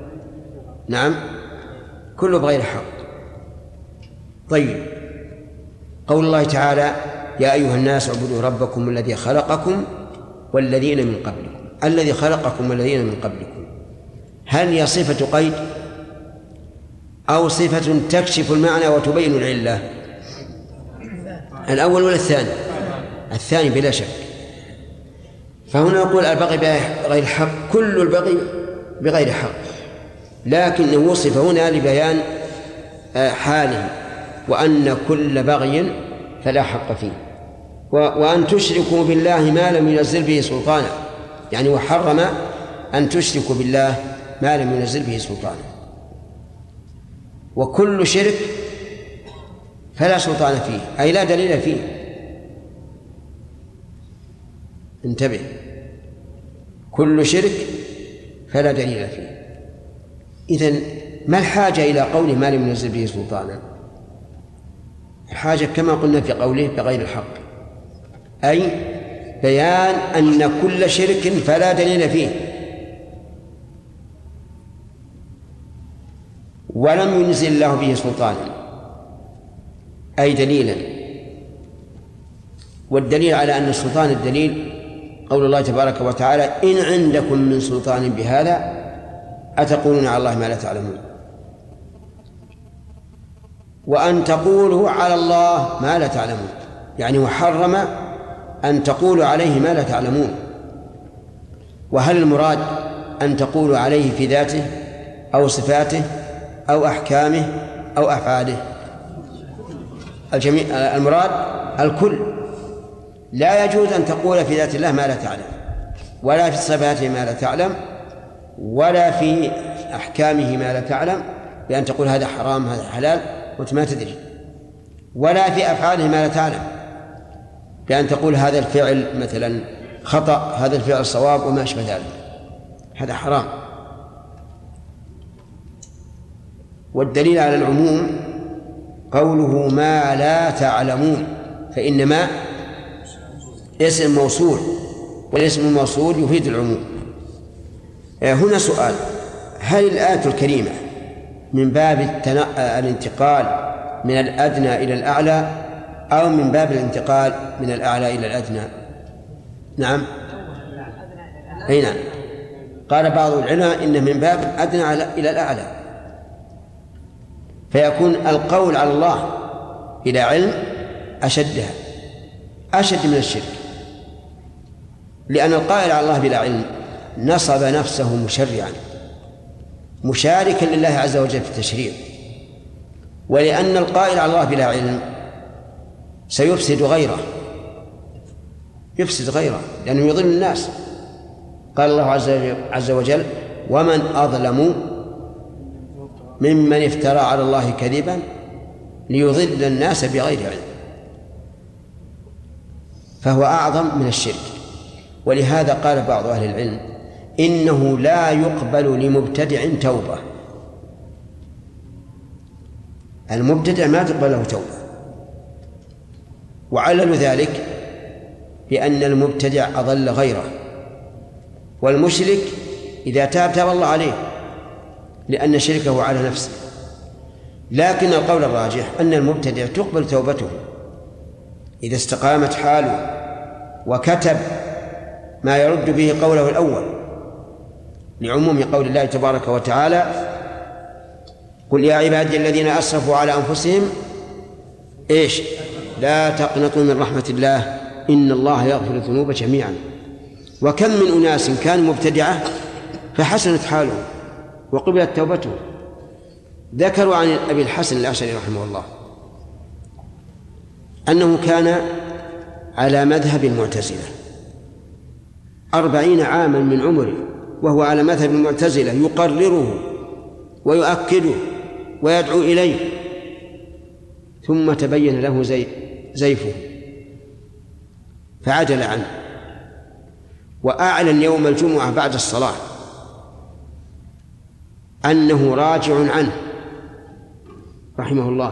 كله بغير حق. طيب، قول الله تعالى يا أيها الناس اعبدوا ربكم الذي خلقكم والذين من قبلكم. الذي خلقكم والذين من قبلكم، هل هي صفة قيد أو صفة تكشف المعنى وتبين العلة؟ الأول ولا الثاني؟ الثاني بلا شك. فهنا نقول البغي بغير حق، كل البغي بغير حق، لكنه وصف هنا لبيان حاله، وأن كل بغي فلا حق فيه. وأن تشركوا بالله ما لم ينزل به سلطانا، يعني وحرم أن تشركوا بالله ما لم ينزل به سلطانا. وكل شرك فلا سلطان فيه، أي لا دليل فيه. انتبه، كل شرك فلا دليل فيه. إذن ما الحاجة إلى قوله ما لم ينزل به سلطانا؟ الحاجة كما قلنا في قوله بغير الحق، أي بيان أن كل شرك فلا دليل فيه، ولم ينزل الله به سلطانا، أي دليلا. والدليل على أن السلطان الدليل قول الله تبارك وتعالى إن عندكم من سلطان بهذا أتقولون على الله ما لا تعلمون. وأن تقولوا على الله ما لا تعلمون، يعني وحرم أن تقولوا عليه ما لا تعلمون. وهل المراد أن تقولوا عليه في ذاته أو صفاته أو أحكامه أو أفعاله؟ المراد الكل. لا يجوز أن تقول في ذات الله ما لا تعلم، ولا في صفاته ما لا تعلم، ولا في أحكامه ما لا تعلم، بأن تقول هذا حرام هذا حلال وأنت ما تدري، ولا في أفعاله ما لا تعلم، بأن تقول هذا الفعل مثلا خطأ هذا الفعل صواب وما أشبه ذلك، هذا حرام. والدليل على العموم قوله ما لا تعلمون، فإنما اسم موصول، والاسم الموصول يفيد العموم. هنا سؤال: هل الآية الكريمة من باب الانتقال من الأدنى إلى الأعلى أو من باب الانتقال من الأعلى إلى الأدنى؟ نعم، أي نعم. قال بعض العلماء إن من باب الأدنى إلى الأعلى، فيكون القول على الله إلى علم أشد من الشرك، لأن القائل على الله بلا علم نصب نفسه مشرعا مشاركا لله عز وجل في التشريع، ولأن القائل على الله بلا علم سيفسد غيره، لأنه يضل الناس. قال الله عز وجل: ومن أظلم ممن افترى على الله كذبا ليضل الناس بغير علم، فهو أعظم من الشرك. ولهذا قال بعض أهل العلم إنه لا يقبل لمبتدع توبة، المبتدع ما تقبل له توبة، وعلل ذلك بأن المبتدع أضل غيره، والمشرك إذا تاب الله عليه لأن شركه على نفسه. لكن القول الراجح أن المبتدع تقبل توبته إذا استقامت حاله وكتب ما يرد به قوله الأول، لعموم قول الله تبارك وتعالى: قل يا عبادي الذين أسرفوا على أنفسهم لا تقنطوا من رحمة الله إن الله يغفر الذنوب جميعا. وكم من أناس كانوا مبتدعة فحسنت حاله وقبلت توبته. ذكروا عن أبي الحسن الأشعري رحمه الله أنه كان على مذهب المعتزلة، 40 عاما من عمره وهو على مذهب المعتزلة يقرره ويؤكده ويدعو إليه، ثم تبين له زيفه فعدل عنه وأعلن يوم الجمعة بعد الصلاة أنه راجع عنه رحمه الله،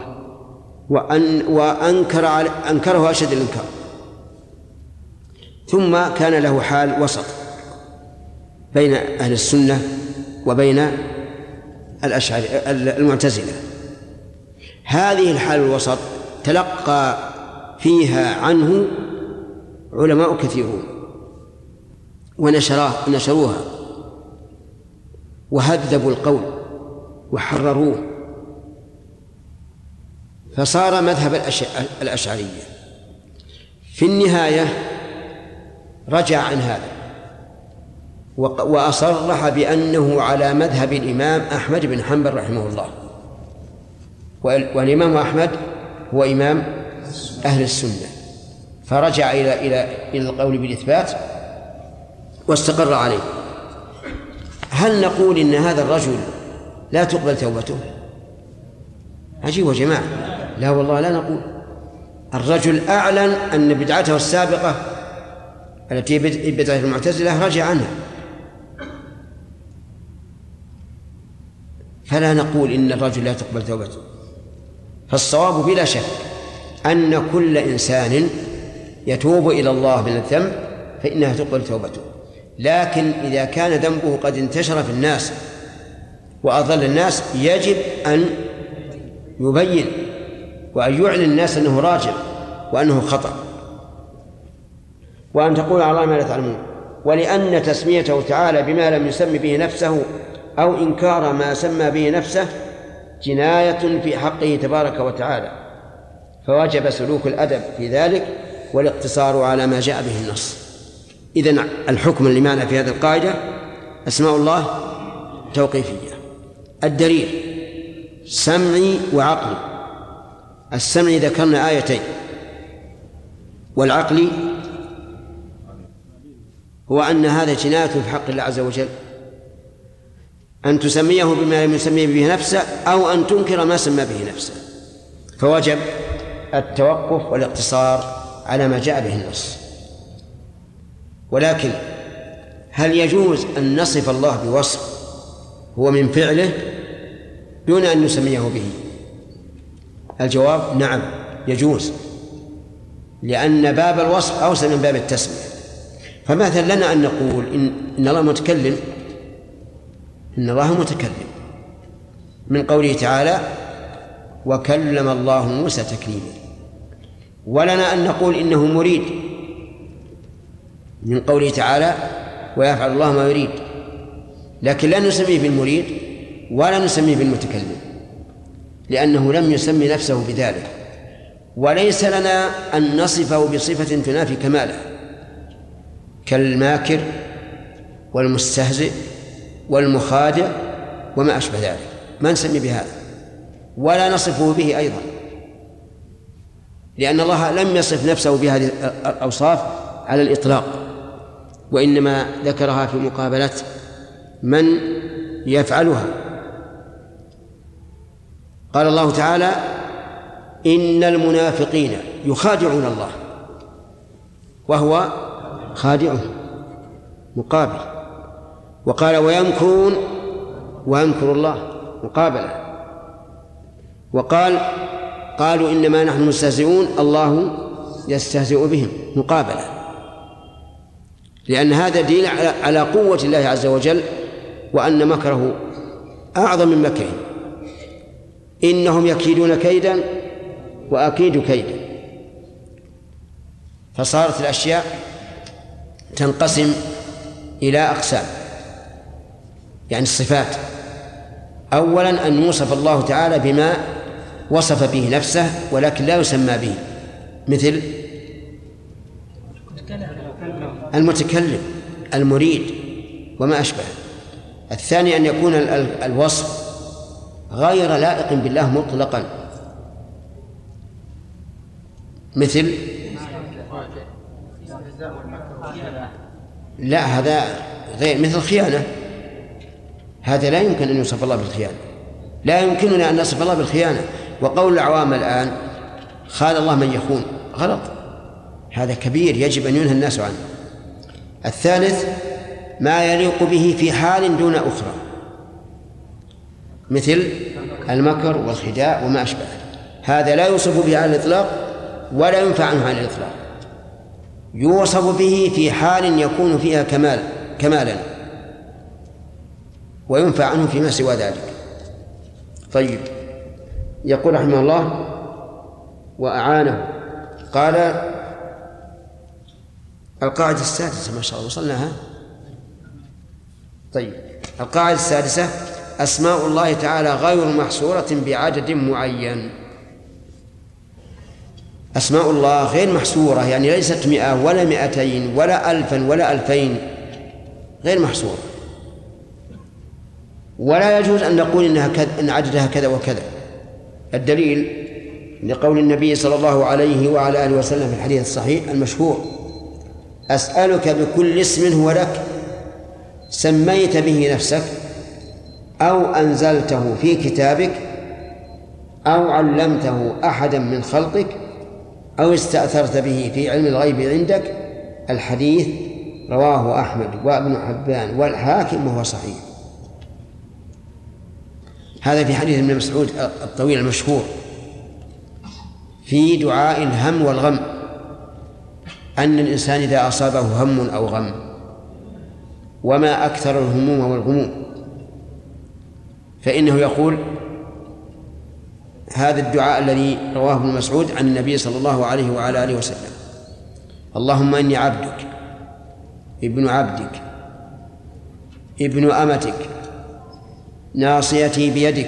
أنكره أشد الإنكار. ثم كان له حال وسط بين أهل السنة وبين المعتزلة. هذه الحال الوسط تلقى فيها عنه علماء كثيرون ونشروها وهذبوا القول وحرروه، فصار مذهب الأشعرية. في النهاية رجع عن هذا وأصرح بأنه على مذهب الإمام أحمد بن حنبل رحمه الله، والإمام أحمد هو إمام أهل السنة، فرجع إلى القول بالإثبات واستقر عليه. هل نقول إن هذا الرجل لا تقبل توبته؟ عجيب يا جماعة، لا والله لا نقول. الرجل أعلن أن بدعته السابقة التي بدعة المعتزلة رجع عنها، فلا نقول إن الرجل لا تقبل توبته. فالصواب بلا شك أن كل إنسان يتوب إلى الله من الذنب فإنها تقبل توبته، لكن إذا كان ذنبه قد انتشر في الناس وأضل الناس يجب أن يبين وأن يعلن الناس أنه راجع وأنه خطأ، وأن تقول على الله ما لا تعلمون. ولأن تسميته تعالى بما لم يسم به نفسه أو إنكار ما سمى به نفسه جناية في حقه تبارك وتعالى، فوجب سلوك الأدب في ذلك والاقتصار على ما جاء به النص. إذن الحكم اللي معنا في هذه القاعدة أسماء الله توقيفية. الدليل سمعي وعقلي. السمعي ذكرنا آيتين، والعقلي هو أن هذا جناية في حق الله عز وجل، أن تسميه بما لم يسميه به نفسه أو أن تنكر ما سمى به نفسه، فوجب التوقف والاقتصار على ما جاء به النص. ولكن هل يجوز أن نصف الله بوصف هو من فعله دون أن نسميه به؟ الجواب نعم يجوز، لأن باب الوصف أوسع من باب التسمية. فمثلا لنا أن نقول إن الله متكلم، إن الله متكلم من قوله تعالى وكلم الله موسى تكليما، ولنا أن نقول إنه مريد من قوله تعالى ويفعل الله ما يريد، لكن لا نسميه بالمريد ولا نسميه بالمتكلم لأنه لم يسمي نفسه بذلك، وليس لنا أن نصفه بصفة تنافي كماله كالماكر والمستهزئ والمخادع وما أشبه ذلك، ما نسمي بهذا ولا نصفه به أيضا، لأن الله لم يصف نفسه بهذه الأوصاف على الإطلاق، وإنما ذكرها في مقابلة من يفعلها. قال الله تعالى إن المنافقين يخادعون الله وهو خادعهم مقابل، وقال ويمكرون ويمكر الله مقابلة، وقال قالوا إنما نحن مستهزئون الله يستهزئ بهم مقابلة، لأن هذا دليل على قوة الله عز وجل وأن مكره أعظم من مكره. إنهم يكيدون كيدا وأكيد كيدا. فصارت الأشياء تنقسم إلى أقسام، يعني الصفات. أولا أن يوصف الله تعالى بما وصف به نفسه ولكن لا يسمى به، مثل المتكلم المريد وما أشبه. الثاني أن يكون الوصف غير لائق بالله مطلقا، مثل لا، هذا غير مثل الخيانة، هذا لا يمكن أن يوصف الله بالخيانة، لا يمكننا أن نصف الله بالخيانة. وقول العوام الآن خان الله من يخون غلط، هذا كبير يجب أن ينهى الناس عنه. الثالث ما يليق به في حال دون أخرى، مثل المكر والخداع وما أشبه، هذا لا يوصف به على الإطلاق ولا ينفع عنه على الإطلاق، يوصف به في حال يكون فيها كمالا وينفع عنه فيما سوى ذلك. طيب، يقول رحمه الله وأعانه. قال القاعدة السادسة، ما شاء الله وصلناها. طيب، القاعدة السادسة أسماء الله تعالى غير محصورة بعدد معين. أسماء الله غير محصورة، يعني ليست 100 ولا 200 ولا 1000 ولا 2000، غير محصورة. ولا يجوز أن نقول إن عددها كذا وكذا. الدليل لقول النبي صلى الله عليه وعلى آله وسلم في الحديث الصحيح المشهور: أسألك بكل اسم هو لك سميت به نفسك أو أنزلته في كتابك أو علمته أحدا من خلقك أو استأثرت به في علم الغيب عندك. الحديث رواه أحمد وابن حبان والحاكم وهو صحيح. هذا في حديث ابن مسعود الطويل المشهور في دعاء الهم والغم، أن الإنسان إذا أصابه هم أو غم، وما أكثر الهموم والغموم، فإنه يقول هذا الدعاء الذي رواه ابن مسعود عن النبي صلى الله عليه وعلى آله وسلم: اللهم إني عبدك ابن عبدك ابن أمتك ناصيتي بيدك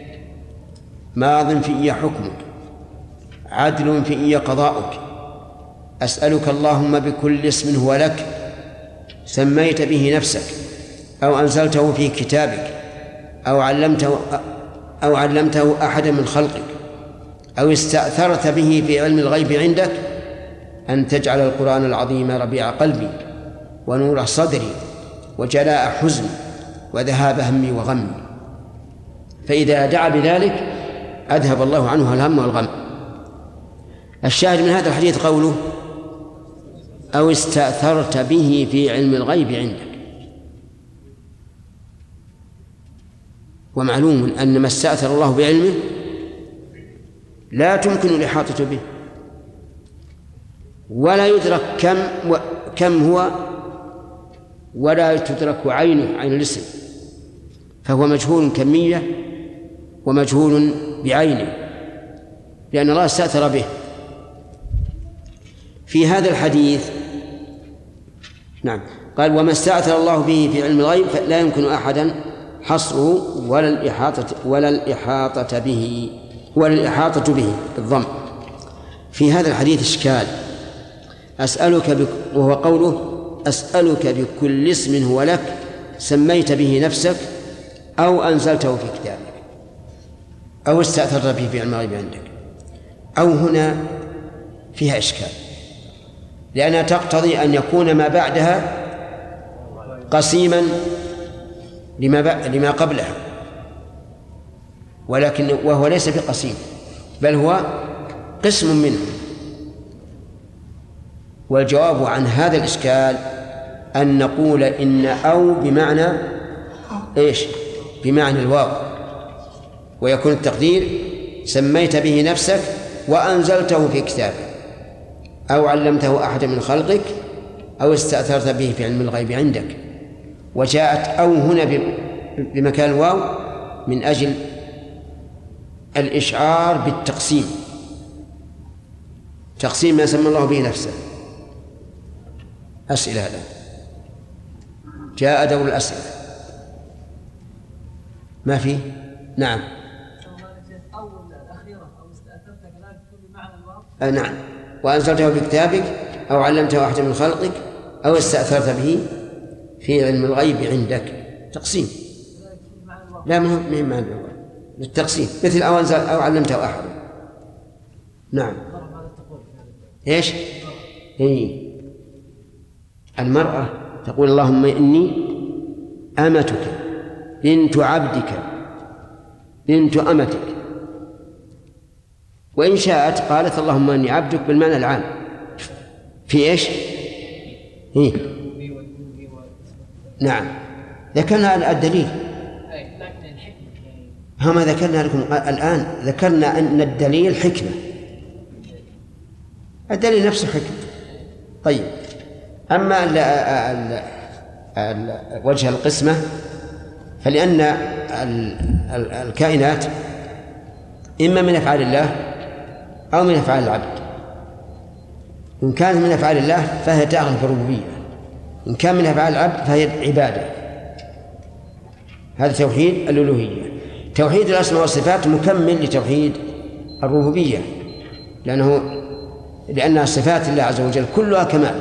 ماض في حكمك عدل في قضاؤك أسألك اللهم بكل اسم هو لك سميت به نفسك أو أنزلته في كتابك أو علمته أحدا من خلقك أو استأثرت به في علم الغيب عندك أن تجعل القرآن العظيم ربيع قلبي ونور صدري وجلاء حزني وذهاب همي وغمي. فإذا دعا بذلك أذهب الله عنه الهم والغم. الشاهد من هذا الحديث قوله أو استأثرت به في علم الغيب عندك. ومعلوم أن ما استأثر الله بعلمه لا تمكن الإحاطة به، ولا يدرك كم هو، ولا تدرك عينه عين الاسم، فهو مجهول كمية ومجهول بعينه، لأن الله استأثر به. في هذا الحديث نعم قال وما استأثر الله به في علم الغيب لا يمكن أحدا حصره ولا الإحاطة به بالضم. في هذا الحديث إشكال، وهو قوله أسألك بكل اسم هو لك سميت به نفسك أو أنزلته في كتابك أو استأثرت به في علم الغيب عندك. أو هنا فيها إشكال، لأنها تقتضي أن يكون ما بعدها قسيما لما قبلها، وهو ليس بقسيم بل هو قسم منه. والجواب عن هذا الإشكال أن نقول إن أو بمعنى إيش؟ بمعنى الواو، ويكون التقدير سميت به نفسك وأنزلته في كتابك أو علمته أحد من خلقك أو استأثرت به في علم الغيب عندك. وجاءت أو هنا بمكان الواو من أجل الإشعار بالتقسيم، تقسيم ما سمى الله به نفسه. أسئلة هذا جاء دور الأسئلة ما فيه؟ نعم أو الأخيرة أو استأثرت كذلك بمعنى الواو. نعم وأنزلته بكتابك أو علمته أحد من خلقك أو استأثرت به في علم الغيب عندك. تقسيم لا مهم معنى الواو للتقسيم، مثل أو أنزل أو علمته أحد. نعم إيش؟ المرأة تقول اللهم إني أمتك بنت عبدك بنت أمتك. وإن شاءت قالت اللهم إني عبدك بالمعنى العام في إيش؟ نعم ذكرنا الدليل. ما ذكرنا لكم الآن، ذكرنا أن الدليل حكمة، الدليل نفسه حكمة. طيب أما وجه القسمة فلأن الكائنات إما من أفعال الله أو من أفعال العبد. إن كانت من أفعال الله فهي داخل في الربوبية، إن كان من أفعال العبد فهي عبادة. هذا توحيد الألوهية. توحيد الأسماء والصفات مكمل لتوحيد الربوبية، لأن صفات الله عز وجل كلها كمال.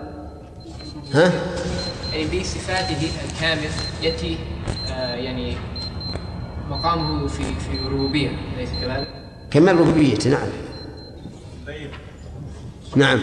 يعني بصفاته الكامل يأتي يعني مقامه في الربوبية، ليس كذلك؟ كمال ربوبيته. نعم نعم.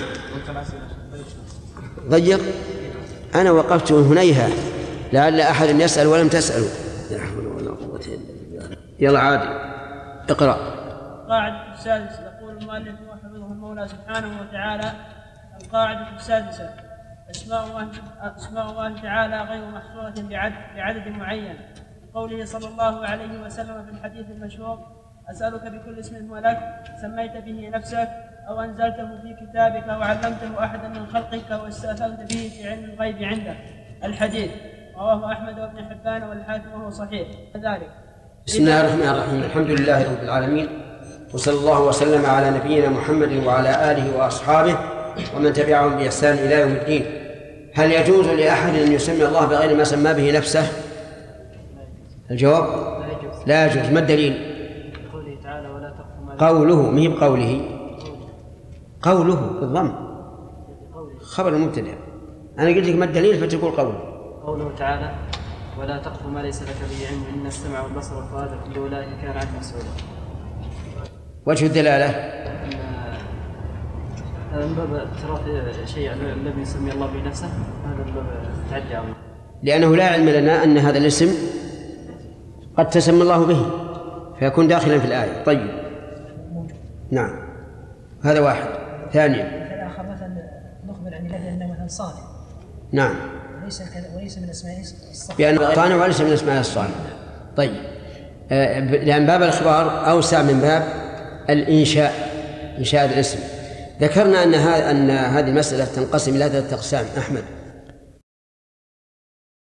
ضيق. أنا وقفت هنيها لعل أحد يسأل ولم تسألوا. لا حول ولا قوة إلا بالله. يلا عادي اقرأ. القاعدة السادسة. يقول المؤلف وحفظه المولى سبحانه وتعالى: القاعدة السادسة: أسماء الله تعالى غير محصورة بعدد معين. قوله صلى الله عليه وسلم في الحديث المشهور: أسألك بكل اسم هو لك سميت به نفسك أو أنزلته في كتابك أو علمته أحدا من خلقك أو استأثرت به في علم الغيب عندك. الحديث رواه أحمد وابن حبان والحاكم وهو صحيح كذلك. بسم الله الرحمن الرحيم. الحمد لله رب العالمين، وصلى الله وسلم على نبينا محمد وعلى آله وأصحابه ومن تبعهم بإحسان إلى يوم الدين. هل يجوز لأحد أن يسمي الله بغير ما سمى به نفسه؟ الجواب لا يجوز. ما الدليل؟ قوله مهي بقوله، قوله بالضم خبر المبتدأ. أنا قلت لك ما الدليل فتقول قوله تعالى: ولا تقف ما ليس لك به علم إن السمع والبصر والفؤاد كل أولئك كان عنه مسؤولا. وجه الدلالة هذا من باب اعتراف شيء لم يسمي الله به نفسه، هذا من باب تعدي عنه، لأنه لا علم لنا أن هذا الاسم قد تسمى الله به فيكون داخلا في الآية. طيب نعم، هذا واحد. ثانيا الآخر مثلا نخبر عن الله أنه مثلا صالح. نعم. وليس من أسماء الصالح. بأنه صانع وليس من أسماء الصالح. طيب لأن باب الإخبار أوسع من باب الإنشاء، إنشاء الاسم. ذكرنا أن هذه المسألة تنقسم إلى 3 أقسام. أحمد.